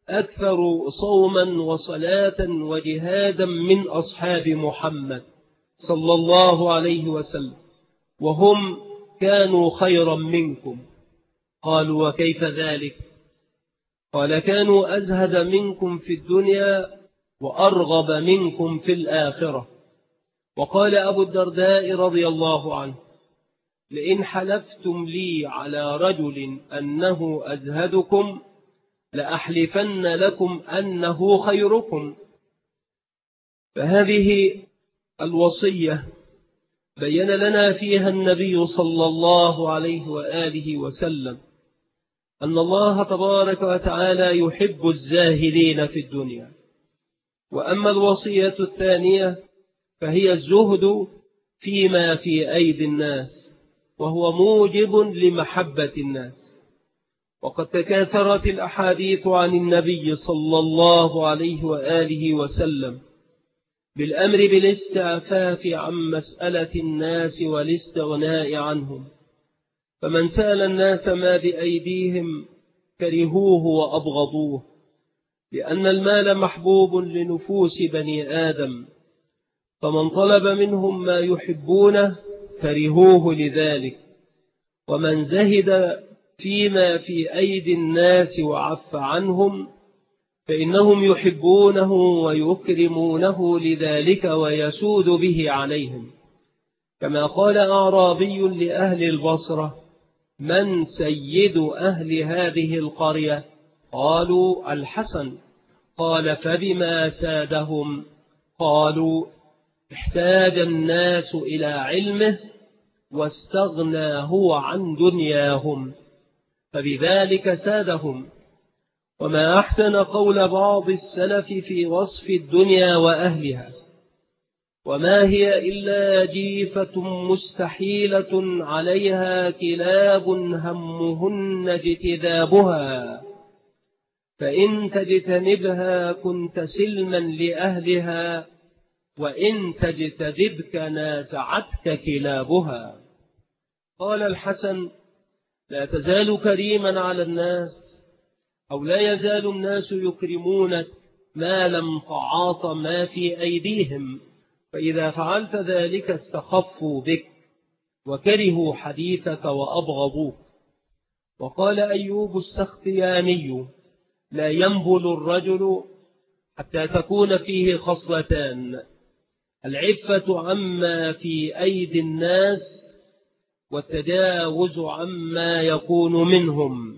أكثر صوما وصلاة وجهادا من أصحاب محمد صلى الله عليه وسلم، وهم كانوا خيرا منكم. قالوا: وكيف ذلك؟ قال: كانوا أزهد منكم في الدنيا وأرغب منكم في الآخرة. وقال أبو الدرداء رضي الله عنه: لئن حلفتم لي على رجل أنه أزهدكم لأحلفن لكم أنه خيركم. فهذه الوصية بين لنا فيها النبي صلى الله عليه وآله وسلم أن الله تبارك وتعالى يحب الزاهدين في الدنيا. وأما الوصية الثانية فهي الزهد فيما في أيدي الناس، وهو موجب لمحبة الناس. وقد تكاثرت الأحاديث عن النبي صلى الله عليه وآله وسلم بالأمر بالاستعفاف عن مسألة الناس والاستغناء عنهم، فمن سأل الناس ما بأيديهم كرهوه وأبغضوه، لأن المال محبوب لنفوس بني آدم، فمن طلب منهم ما يحبونه كرهوه لذلك، ومن زهد فيما في أيدي الناس وعف عنهم فإنهم يحبونه ويكرمونه لذلك ويسود به عليهم. كما قال أعرابي لأهل البصرة: من سيد أهل هذه القرية؟ قالوا: الحسن. قال: فبما سادهم؟ قالوا: احتاج الناس إلى علمه واستغنى هو عن دنياهم، فبذلك سادهم. وما أحسن قول بعض السلف في وصف الدنيا وأهلها: وما هي إلا جيفة مستحيلة عليها كلاب همهن اجتذابها، فإن تجتنبها كنت سلما لأهلها، وإن تجتذبك نازعتك كلابها. قال الحسن: لا تزال كريما على الناس، أو لا يزال الناس يكرمونك ما لم تعاط ما في أيديهم، فإذا فعلت ذلك استخفوا بك وكرهوا حديثك وأبغضوك. وقال أيوب السختياني: لا ينبل الرجل حتى تكون فيه خصلتان: العفة عما في أيدي الناس، والتجاوز عما يكون منهم.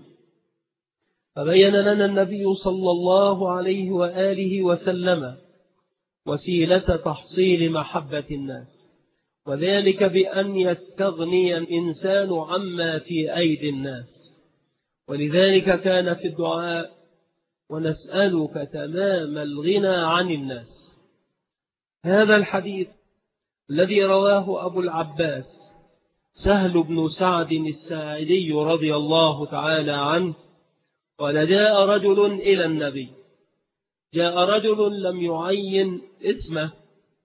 فبين لنا النبي صلى الله عليه وآله وسلم وسيلة تحصيل محبة الناس، وذلك بأن يستغني الإنسان عما في أيدي الناس. ولذلك كان في الدعاء: ونسألك تمام الغنى عن الناس. هذا الحديث الذي رواه أبو العباس سهل بن سعد الساعدي رضي الله تعالى عنه قال: جاء رجل إلى النبي، جاء رجل لم يعين اسمه،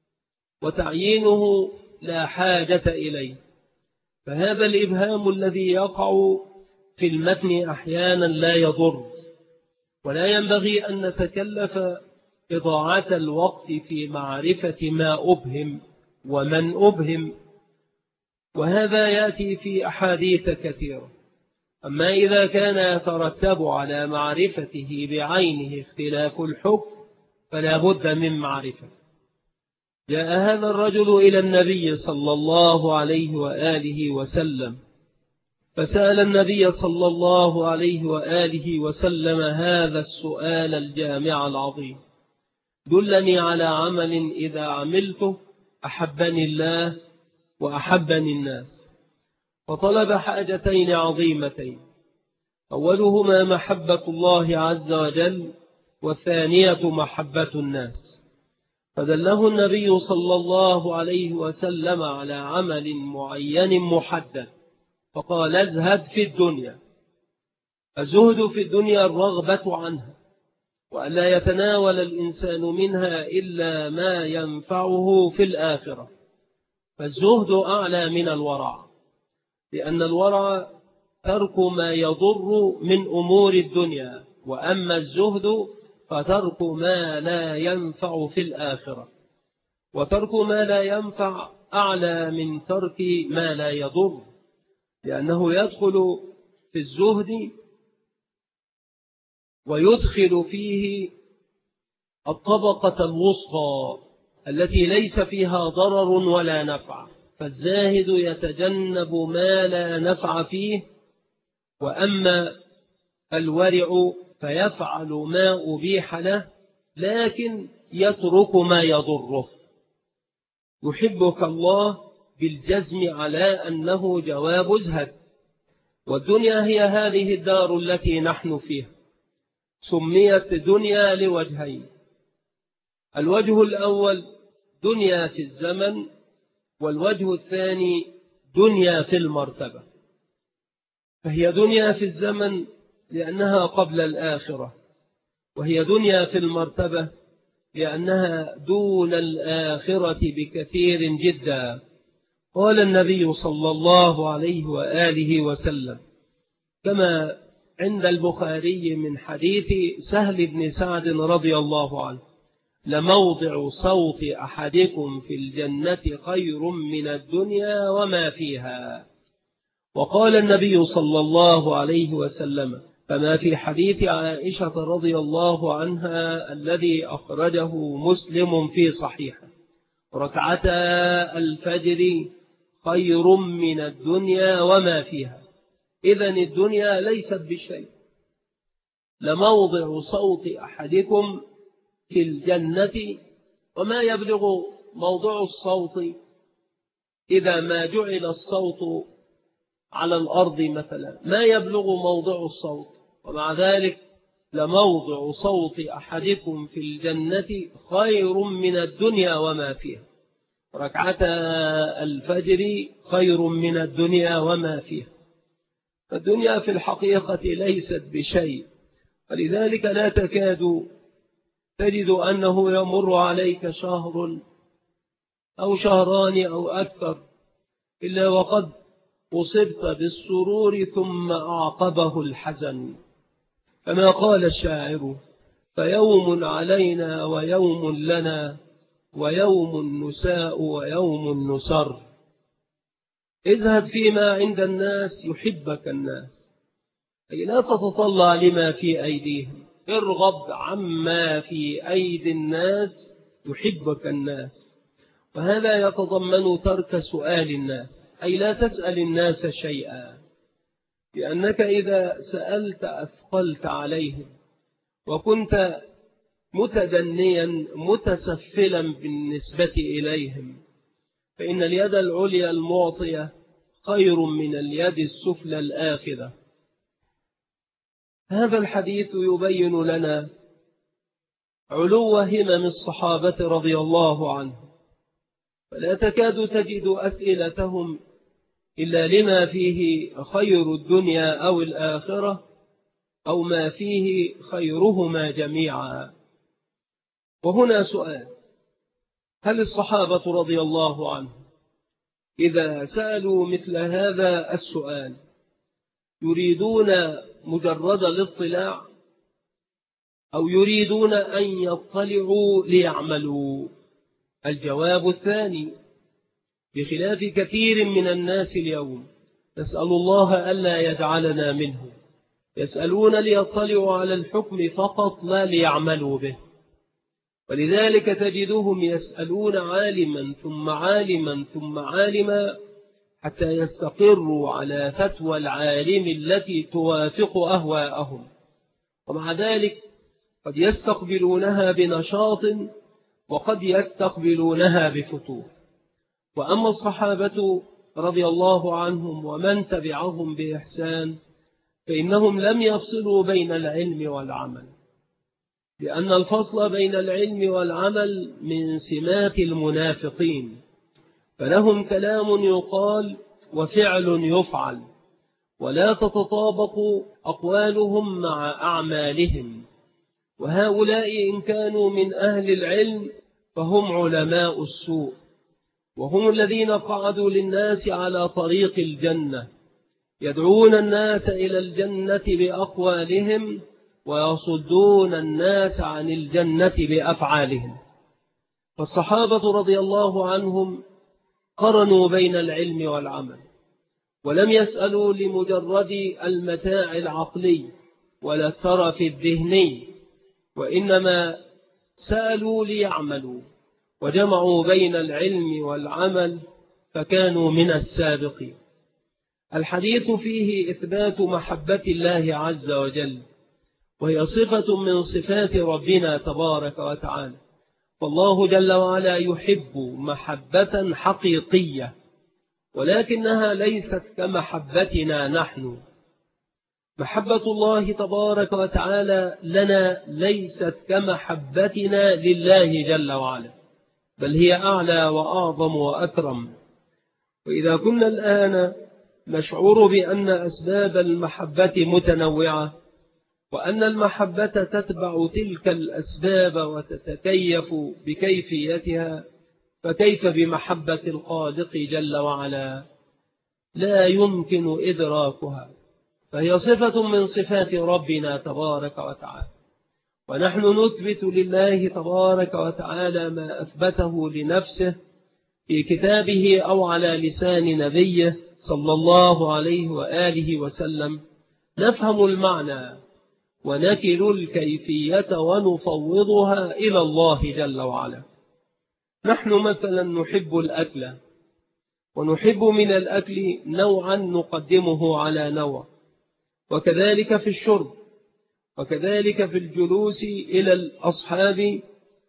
وتعيينه لا حاجة إليه، فهذا الإبهام الذي يقع في المتن أحيانا لا يضر، ولا ينبغي أن نتكلف إضاعة الوقت في معرفة ما أبهم ومن أبهم، وهذا يأتي في أحاديث كثيرة. أما إذا كان يترتب على معرفته بعينه اختلاف الحكم فلا بد من معرفة. جاء هذا الرجل إلى النبي صلى الله عليه وآله وسلم، فسأل النبي صلى الله عليه وآله وسلم هذا السؤال الجامع العظيم: دلني على عمل إذا عملته أحبني الله وأحبني الناس. وطلب حاجتين عظيمتين: أولهما محبة الله عز وجل، والثانية محبة الناس. فدله النبي صلى الله عليه وسلم على عمل معين محدد، فقال: ازهد في الدنيا. الزهد في الدنيا الرغبة عنها، وألا يتناول الإنسان منها إلا ما ينفعه في الآخرة. فالزهد أعلى من الورع، لأن الورع ترك ما يضر من أمور الدنيا، وأما الزهد فترك ما لا ينفع في الآخرة، وترك ما لا ينفع أعلى من ترك ما لا يضر، لأنه يدخل في الزهد ويدخل فيه الطبقة الوسطى التي ليس فيها ضرر ولا نفع. فالزاهد يتجنب ما لا نفع فيه، وأما الورع فيفعل ما أبيح له لكن يترك ما يضره. يحبك الله بالجزم على أنه جواب ازهد. والدنيا هي هذه الدار التي نحن فيها، سميت دنيا لوجهين: الوجه الأول دنيا في الزمن، والوجه الثاني دنيا في المرتبة. فهي دنيا في الزمن لأنها قبل الآخرة، وهي دنيا في المرتبة لأنها دون الآخرة بكثير جدا. قال النبي صلى الله عليه وآله وسلم كما عند البخاري من حديث سهل بن سعد رضي الله عنه: لموضع صوت أحدكم في الجنة خير من الدنيا وما فيها. وقال النبي صلى الله عليه وسلم كما في حديث عائشة رضي الله عنها الذي أخرجه مسلم في صحيحه: ركعتا الفجر خير من الدنيا وما فيها. إذن الدنيا ليست بشيء. لموضع صوت أحدكم في الجنة، وما يبلغ موضع الصوت إذا ما جعل الصوت على الأرض مثلا، ما يبلغ موضع الصوت، ومع ذلك لموضع صوت أحدكم في الجنة خير من الدنيا وما فيها. ركعتا الفجر خير من الدنيا وما فيها. فالدنيا في الحقيقة ليست بشيء، ولذلك لا تكاد تجد أنه يمر عليك شهر أو شهران أو أكثر إلا وقد أصبت بالسرور ثم أعقبه الحزن، كما قال الشاعر: فيوم علينا ويوم لنا ويوم نساء ويوم نسر. ازهد فيما عند الناس يحبك الناس، أي لا تتطلع لما في أيديهم، ارغب عما في أيدي الناس يحبك الناس. وهذا يتضمن ترك سؤال الناس، أي لا تسأل الناس شيئا، لأنك إذا سألت أثقلت عليهم، وكنت متدنيا متسفلا بالنسبة إليهم، فإن اليد العليا المعطية خير من اليد السفلى الآخذة. هذا الحديث يبين لنا علو همم الصحابة رضي الله عنهم، فلا تكاد تجد أسئلتهم إلا لما فيه خير الدنيا أو الآخرة، أو ما فيه خيرهما جميعا. وهنا سؤال: هل الصحابة رضي الله عنهم إذا سألوا مثل هذا السؤال يريدون مجرد الاطلاع، أو يريدون أن يطلعوا ليعملوا؟ الجواب الثاني، بخلاف كثير من الناس اليوم، نسأل الله ألا يجعلنا منه، يسألون ليطلعوا على الحكم فقط لا ليعملوا به. ولذلك تجدهم يسألون عالما ثم عالما ثم عالما حتى يستقروا على فتوى العالم التي توافق أهواءهم، ومع ذلك قد يستقبلونها بنشاط وقد يستقبلونها بفتور. وأما الصحابة رضي الله عنهم ومن تبعهم بإحسان فإنهم لم يفصلوا بين العلم والعمل، لأن الفصل بين العلم والعمل من سمات المنافقين، فلهم كلام يقال وفعل يفعل، ولا تتطابق أقوالهم مع أعمالهم. وهؤلاء إن كانوا من أهل العلم فهم علماء السوء، وهم الذين قعدوا للناس على طريق الجنة، يدعون الناس إلى الجنة بأقوالهم ويصدون الناس عن الجنة بأفعالهم. فالصحابة رضي الله عنهم قرنوا بين العلم والعمل، ولم يسألوا لمجرد المتاع العقلي ولا الترف الذهني، وإنما سألوا ليعملوا، وجمعوا بين العلم والعمل، فكانوا من السابقين. الحديث فيه إثبات محبة الله عز وجل، وهي صفة من صفات ربنا تبارك وتعالى. فالله جل وعلا يحب محبة حقيقية، ولكنها ليست كمحبتنا نحن. محبة الله تبارك وتعالى لنا ليست كمحبتنا لله جل وعلا، بل هي أعلى وأعظم وأكرم. وإذا كنا الآن نشعر بأن أسباب المحبة متنوعة، وأن المحبة تتبع تلك الأسباب وتتكيف بكيفيتها، فكيف بمحبة الخالق جل وعلا؟ لا يمكن إدراكها، فهي صفة من صفات ربنا تبارك وتعالى. ونحن نثبت لله تبارك وتعالى ما أثبته لنفسه في كتابه أو على لسان نبيه صلى الله عليه وآله وسلم، نفهم المعنى ونكل الكيفية ونفوضها إلى الله جل وعلا. نحن مثلا نحب الأكل، ونحب من الأكل نوعا نقدمه على نوع، وكذلك في الشرب، وكذلك في الجلوس إلى الأصحاب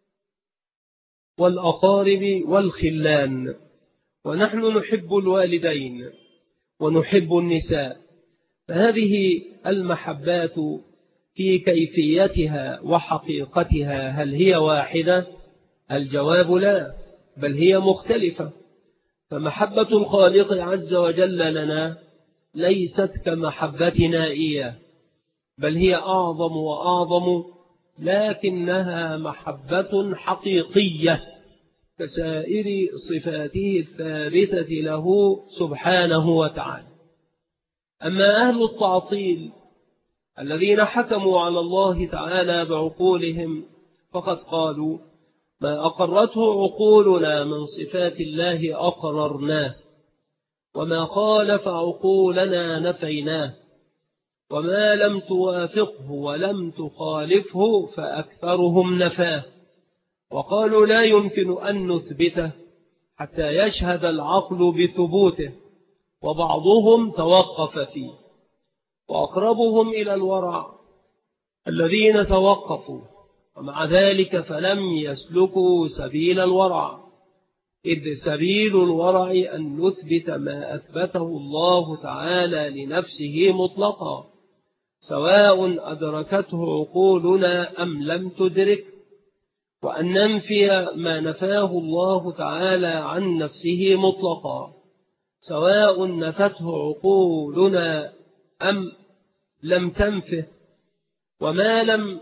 والأقارب والخلان. ونحن نحب الوالدين ونحب النساء، فهذه المحبات في كيفيتها وحقيقتها هل هي واحدة؟ الجواب لا، بل هي مختلفة. فمحبة الخالق عز وجل لنا ليست كمحبتنا إياه، بل هي أعظم وأعظم، لكنها محبة حقيقية كسائر صفاته الثابتة له سبحانه وتعالى. أما أهل التعطيل الذين حكموا على الله تعالى بعقولهم فقد قالوا: ما أقرته عقولنا من صفات الله أقررناه، وما خالف عقولنا نفيناه، وما لم توافقه ولم تخالفه فأكثرهم نفاه. وقالوا لا يمكن أن نثبته حتى يشهد العقل بثبوته، وبعضهم توقف فيه. وأقربهم إلى الورع الذين توقفوا، ومع ذلك فلم يسلكوا سبيل الورع، إذ سبيل الورع أن نثبت ما أثبته الله تعالى لنفسه مطلقا، سواء أدركته عقولنا أم لم تدرك، وأن ننفي ما نفاه الله تعالى عن نفسه مطلقا، سواء نفته عقولنا أم لم تنفه. وما لم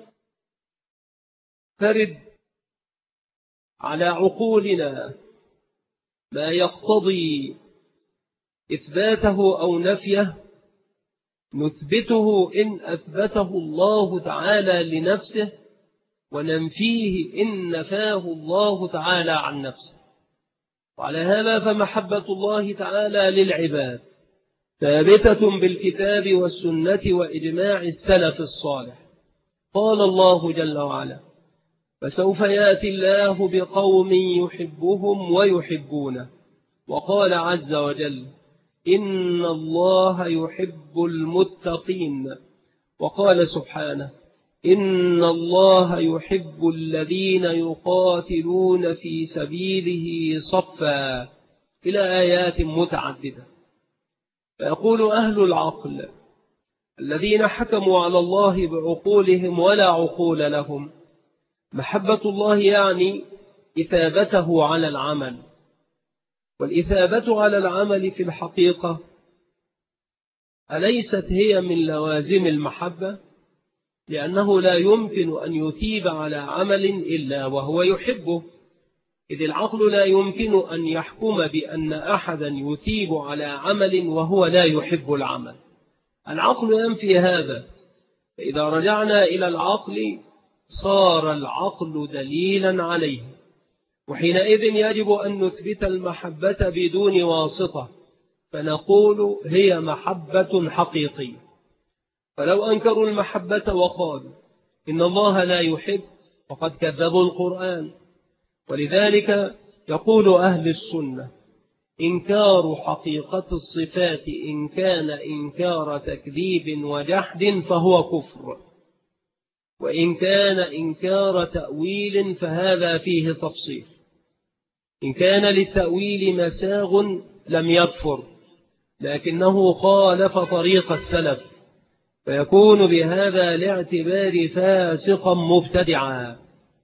ترد على عقولنا ما يقتضي إثباته أو نفيه نثبته إن أثبته الله تعالى لنفسه، وننفيه إن نفاه الله تعالى عن نفسه. وعلى هذا فمحبة الله تعالى للعباد ثابتة بالكتاب والسنة وإجماع السلف الصالح. قال الله جل وعلا: فسوف يأتي الله بقوم يحبهم ويحبونه. وقال عز وجل: إن الله يحب المتقين. وقال سبحانه: إن الله يحب الذين يقاتلون في سبيله صفا، إلى آيات متعددة. فيقول أهل العقل الذين حكموا على الله بعقولهم ولا عقول لهم: محبة الله يعني إثابته على العمل. والإثابة على العمل في الحقيقة أليست هي من لوازم المحبة؟ لأنه لا يمكن أن يثيب على عمل إلا وهو يحبه، إذ العقل لا يمكن أن يحكم بأن أحدا يثيب على عمل وهو لا يحب العمل. العقل ينفي هذا، فإذا رجعنا إلى العقل صار العقل دليلا عليه، وحينئذ يجب أن نثبت المحبة بدون واسطة، فنقول هي محبة حقيقية. فلو أنكروا المحبة وقالوا إن الله لا يحب فقد كذبوا القرآن. ولذلك يقول أهل السنة: إنكار حقيقة الصفات إن كان إنكار تكذيب وجحد فهو كفر، وإن كان إنكار تأويل فهذا فيه تفصيل. إن كان للتأويل مساغ لم يكفر، لكنه خالف طريق السلف، فيكون بهذا الاعتبار فاسقا مبتدعا.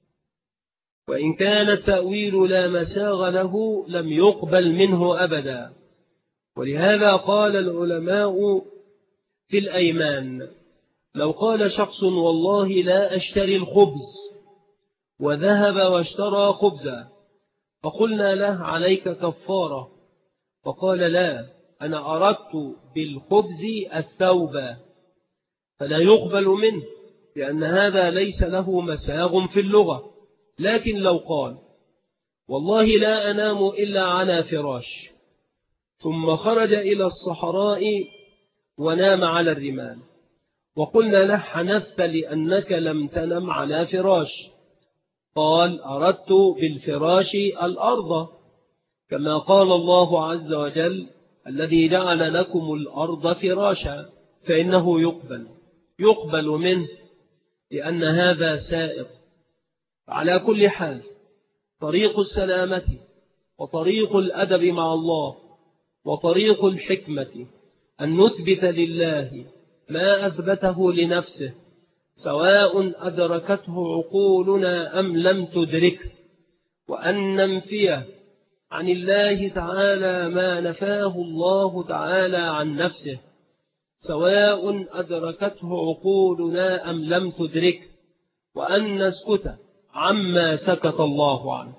وإن كان التأويل لا مساغ له لم يقبل منه أبدا. ولهذا قال العلماء في الأيمان: لو قال شخص والله لا أشتري الخبز، وذهب واشترى خبزا، فقلنا له عليك كفارة، فقال لا، أنا أردت بالخبز الثوب، فلا يقبل منه، لأن هذا ليس له مساغ في اللغة. لكن لو قال والله لا أنام إلا على فراش، ثم خرج إلى الصحراء ونام على الرمال، وقلنا له حنثت لأنك لم تنم على فراش، قال أردت بالفراش الأرض، كما قال الله عز وجل: الذي جعل لكم الأرض فراشا، فإنه يقبل منه، لأن هذا سائر. على كل حال، طريق السلامة وطريق الأدب مع الله وطريق الحكمة أن نثبت لله ما أثبته لنفسه، سواء أدركته عقولنا أم لم تدركه، وأن ننفيه عن الله تعالى ما نفاه الله تعالى عن نفسه، سواء أدركته عقولنا أم لم تدركه، وأن نسكت عما سكت الله عنه.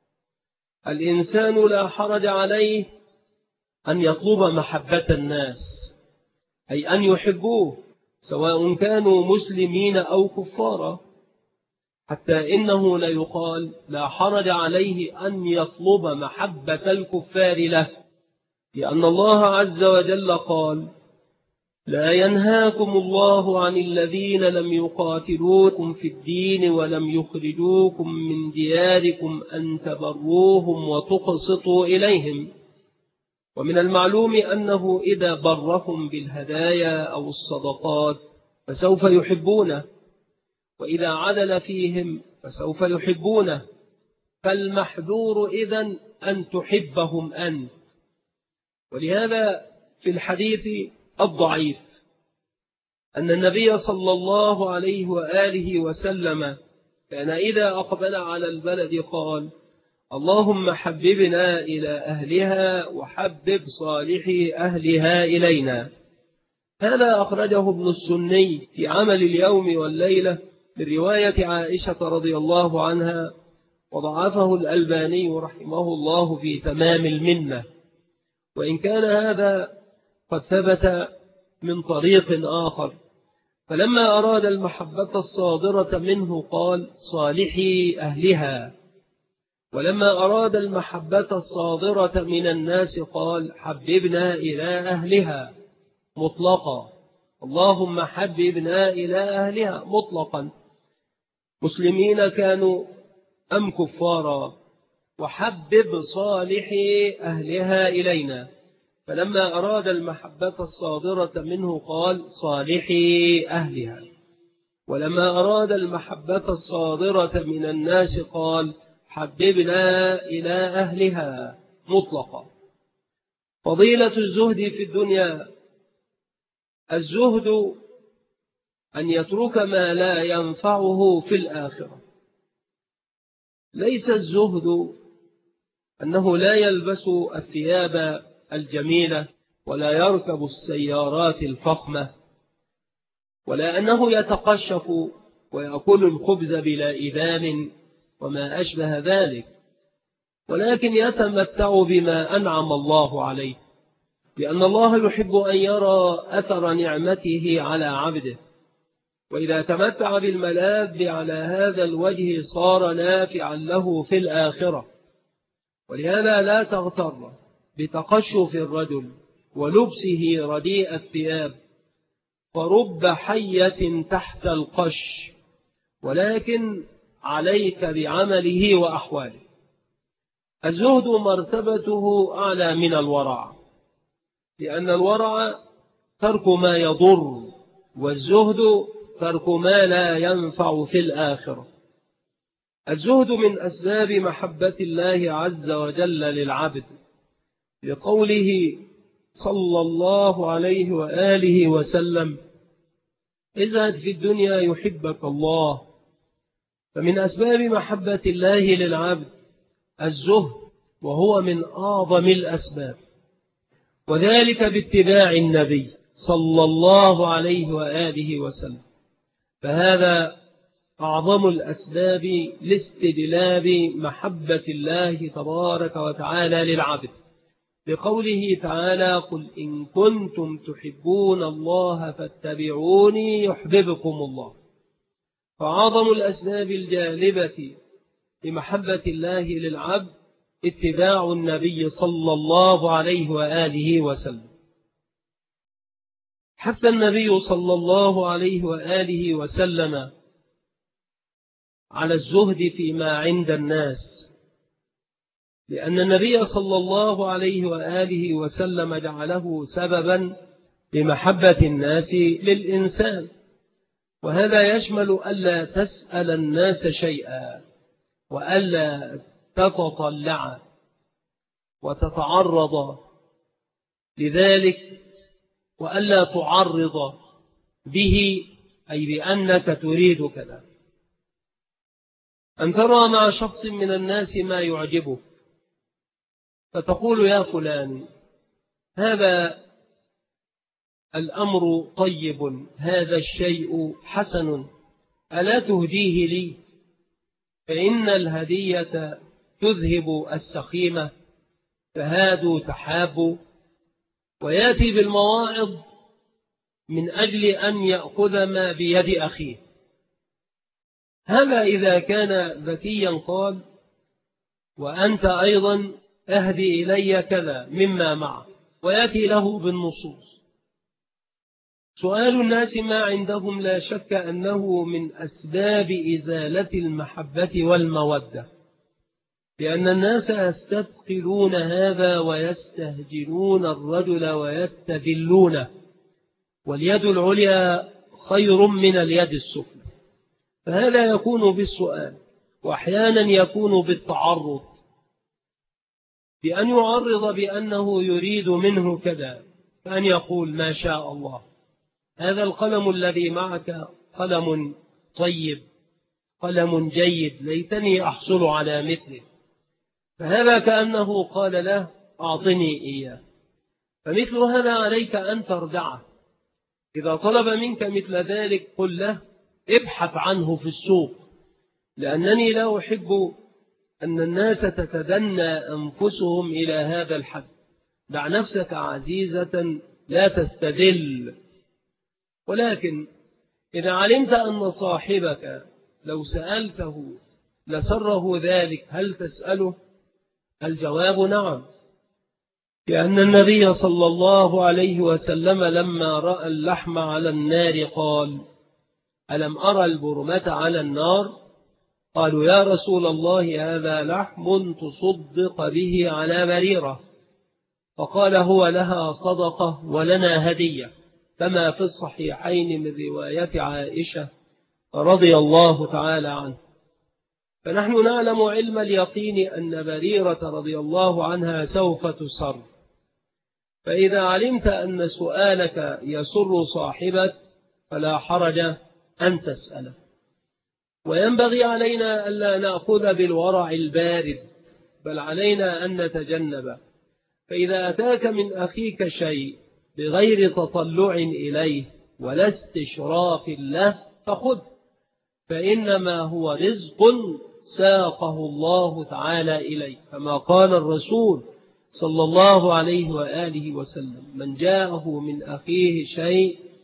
الإنسان لا حرج عليه أن يطلب محبة الناس، أي أن يحبوه، سواء كانوا مسلمين أو كفارا، حتى إنه لا يقال لا حرج عليه أن يطلب محبة الكفار له، لأن الله عز وجل قال: لا ينهاكم الله عن الذين لم يقاتلوكم في الدين ولم يخرجوكم من دياركم أن تبروهم وتقسطوا إليهم. ومن المعلوم أنه إذا برهم بالهدايا أو الصدقات فسوف يحبونه، وإذا عدل فيهم فسوف يحبونه، فالمحذور إذن أن تحبهم أنت. ولهذا في الحديث الضعيف أن النبي صلى الله عليه وآله وسلم كان إذا أقبل على البلد قال: اللهم حببنا إلى أهلها وحبب صالحي أهلها إلينا. هذا أخرجه ابن السني في عمل اليوم والليلة من رواية عائشة رضي الله عنها، وضعفه الألباني رحمه الله في تمام المنة، وإن كان هذا قد ثبت من طريق آخر. فلما أراد المحبة الصادرة منه قال: صالحي أهلها، ولما أراد المحبة الصادرة من الناس قال: حببنا إلى أهلها مطلقا. اللهم حببنا إلى أهلها مطلقا، مسلمين كانوا أم كفارا، وحبب صالحي أهلها إلينا. فلما أراد المحبة الصادرة منه قال: صالحي أهلها، ولما أراد المحبة الصادرة من الناس قال: حببنا إلى أهلها مطلقا. فضيلة الزهد في الدنيا: الزهد أن يترك ما لا ينفعه في الآخرة. ليس الزهد أنه لا يلبس الثياب الجميلة ولا يركب السيارات الفخمة، ولا أنه يتقشف ويأكل الخبز بلا إذان وما أشبه ذلك، ولكن يتمتع بما أنعم الله عليه، لأن الله يحب أن يرى أثر نعمته على عبده. وإذا تمتع بالملاذ على هذا الوجه صار نافعا له في الآخرة. ولهذا لا تغتر بتقشف الرجل ولبسه رديء الثياب، فرب حية تحت القش، ولكن عليك بعمله وأحواله. الزهد مرتبته أعلى من الورع، لأن الورع ترك ما يضر، والزهد ترك ما لا ينفع في الآخرة. الزهد من أسباب محبة الله عز وجل للعبد، لقوله صلى الله عليه وآله وسلم: ازهد في الدنيا يحبك الله. فمن أسباب محبة الله للعبد الزهد، وهو من أعظم الأسباب، وذلك باتباع النبي صلى الله عليه وآله وسلم. فهذا أعظم الأسباب لاستجلاب محبة الله تبارك وتعالى للعبد، بقوله تعالى: قل إن كنتم تحبون الله فاتبعوني يحببكم الله. فأعظم الأسباب الجالبة لمحبة الله للعبد اتباع النبي صلى الله عليه وآله وسلم. حث النبي صلى الله عليه وآله وسلم على الزهد فيما عند الناس، لأن النبي صلى الله عليه وآله وسلم جعله سببا لمحبة الناس للإنسان. وهذا يشمل ألا تسأل الناس شيئا، وألا تتطلع وتتعرض لذلك، وألا تعرض به، أي بأنك تريد كذا. أن ترى مع شخص من الناس ما يعجبك، فتقول: يا فلان، هذا الأمر طيب، هذا الشيء حسن، ألا تهديه لي؟ فإن الهدية تذهب السخيمة، فهادوا تحابوا. ويأتي بالمواعظ من أجل أن يأخذ ما بيد أخيه. هذا إذا كان ذكيا قال: وأنت أيضا أهدي إلي كذا مما معه، ويأتي له بالنصوص. سؤال الناس ما عندهم لا شك أنه من أسباب إزالة المحبة والمودة، لأن الناس يستثقلون هذا ويستهجنون الرجل ويستذلونه، واليد العليا خير من اليد السفلى. فهذا يكون بالسؤال، وأحيانا يكون بالتعرض، بأن يعرض بأنه يريد منه كذا، فأن يقول: ما شاء الله، هذا القلم الذي معك قلم طيب، قلم جيد، ليتني أحصل على مثله. فهذا كأنه قال له: أعطني إياه. فمثل هذا عليك أن تردعه. إذا طلب منك مثل ذلك قل له: ابحث عنه في السوق، لأنني لا أحب أن الناس تتدنى أنفسهم إلى هذا الحد. دع نفسك عزيزة لا تستدل. ولكن إذا علمت أن صاحبك لو سألته لسره ذلك، هل تسأله؟ الجواب نعم، لأن النبي صلى الله عليه وسلم لما رأى اللحم على النار قال: ألم أرى البرمة على النار؟ قالوا: يا رسول الله، هذا لحم تصدق به على بريرة. فقال: هو لها صدقة ولنا هدية، كما في الصحيحين من رواية عائشة رضي الله تعالى عنه. فنحن نعلم علم اليقين أن بريرة رضي الله عنها سوف تسر. فإذا علمت أن سؤالك يسر صاحبك فلا حرج أن تسأله. وينبغي علينا ألا نأخذ بالورع البارد، بل علينا أن نتجنب. فإذا أتاك من أخيك شيء بغير تطلع إليه ولا استشراف له فخذ، فإنما هو رزق ساقه الله تعالى إليه، كما قال الرسول صلى الله عليه وآله وسلم: من جاءه من أخيه شيء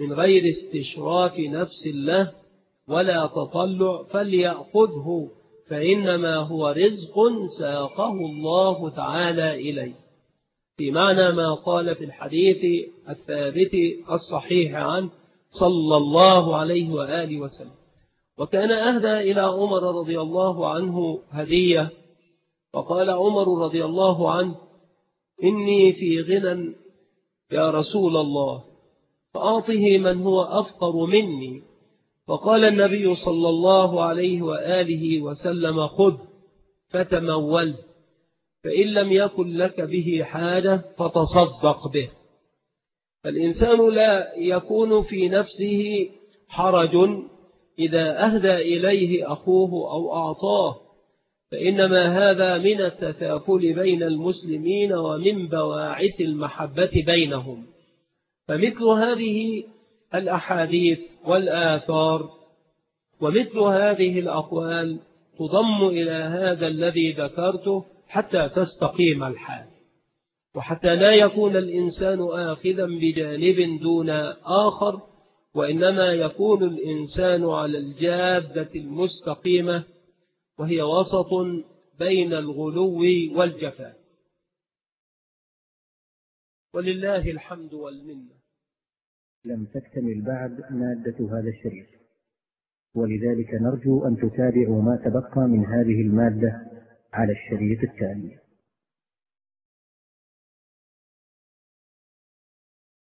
من غير استشراف نفس له ولا تطلع فليأخذه، فإنما هو رزق ساقه الله تعالى إليه، في معنى ما قال في الحديث الثابت الصحيح عنه صلى الله عليه وآله وسلم. وكان أهدى إلى عمر رضي الله عنه هدية، فقال عمر رضي الله عنه: إني في غنى يا رسول الله، فأعطه من هو أفقر مني. فقال النبي صلى الله عليه وآله وسلم: خذ فتمول، فإن لم يكن لك به حاجة فتصدق به. فالإنسان لا يكون في نفسه حرج إذا أهدى إليه أخوه أو أعطاه، فإنما هذا من التكافل بين المسلمين ومن بواعث المحبة بينهم. فمثل هذه الأحاديث والآثار ومثل هذه الأقوال تضم إلى هذا الذي ذكرته حتى تستقيم الحال، وحتى لا يكون الإنسان آخذا بجانب دون آخر، وإنما يكون الإنسان على الجادة المستقيمة، وهي وسط بين الغلو والجفاء. ولله الحمد والمنة. لم تكتمل بعد مادة هذا الشريط، ولذلك نرجو أن تتابعوا ما تبقى من هذه المادة على الشريط التالي.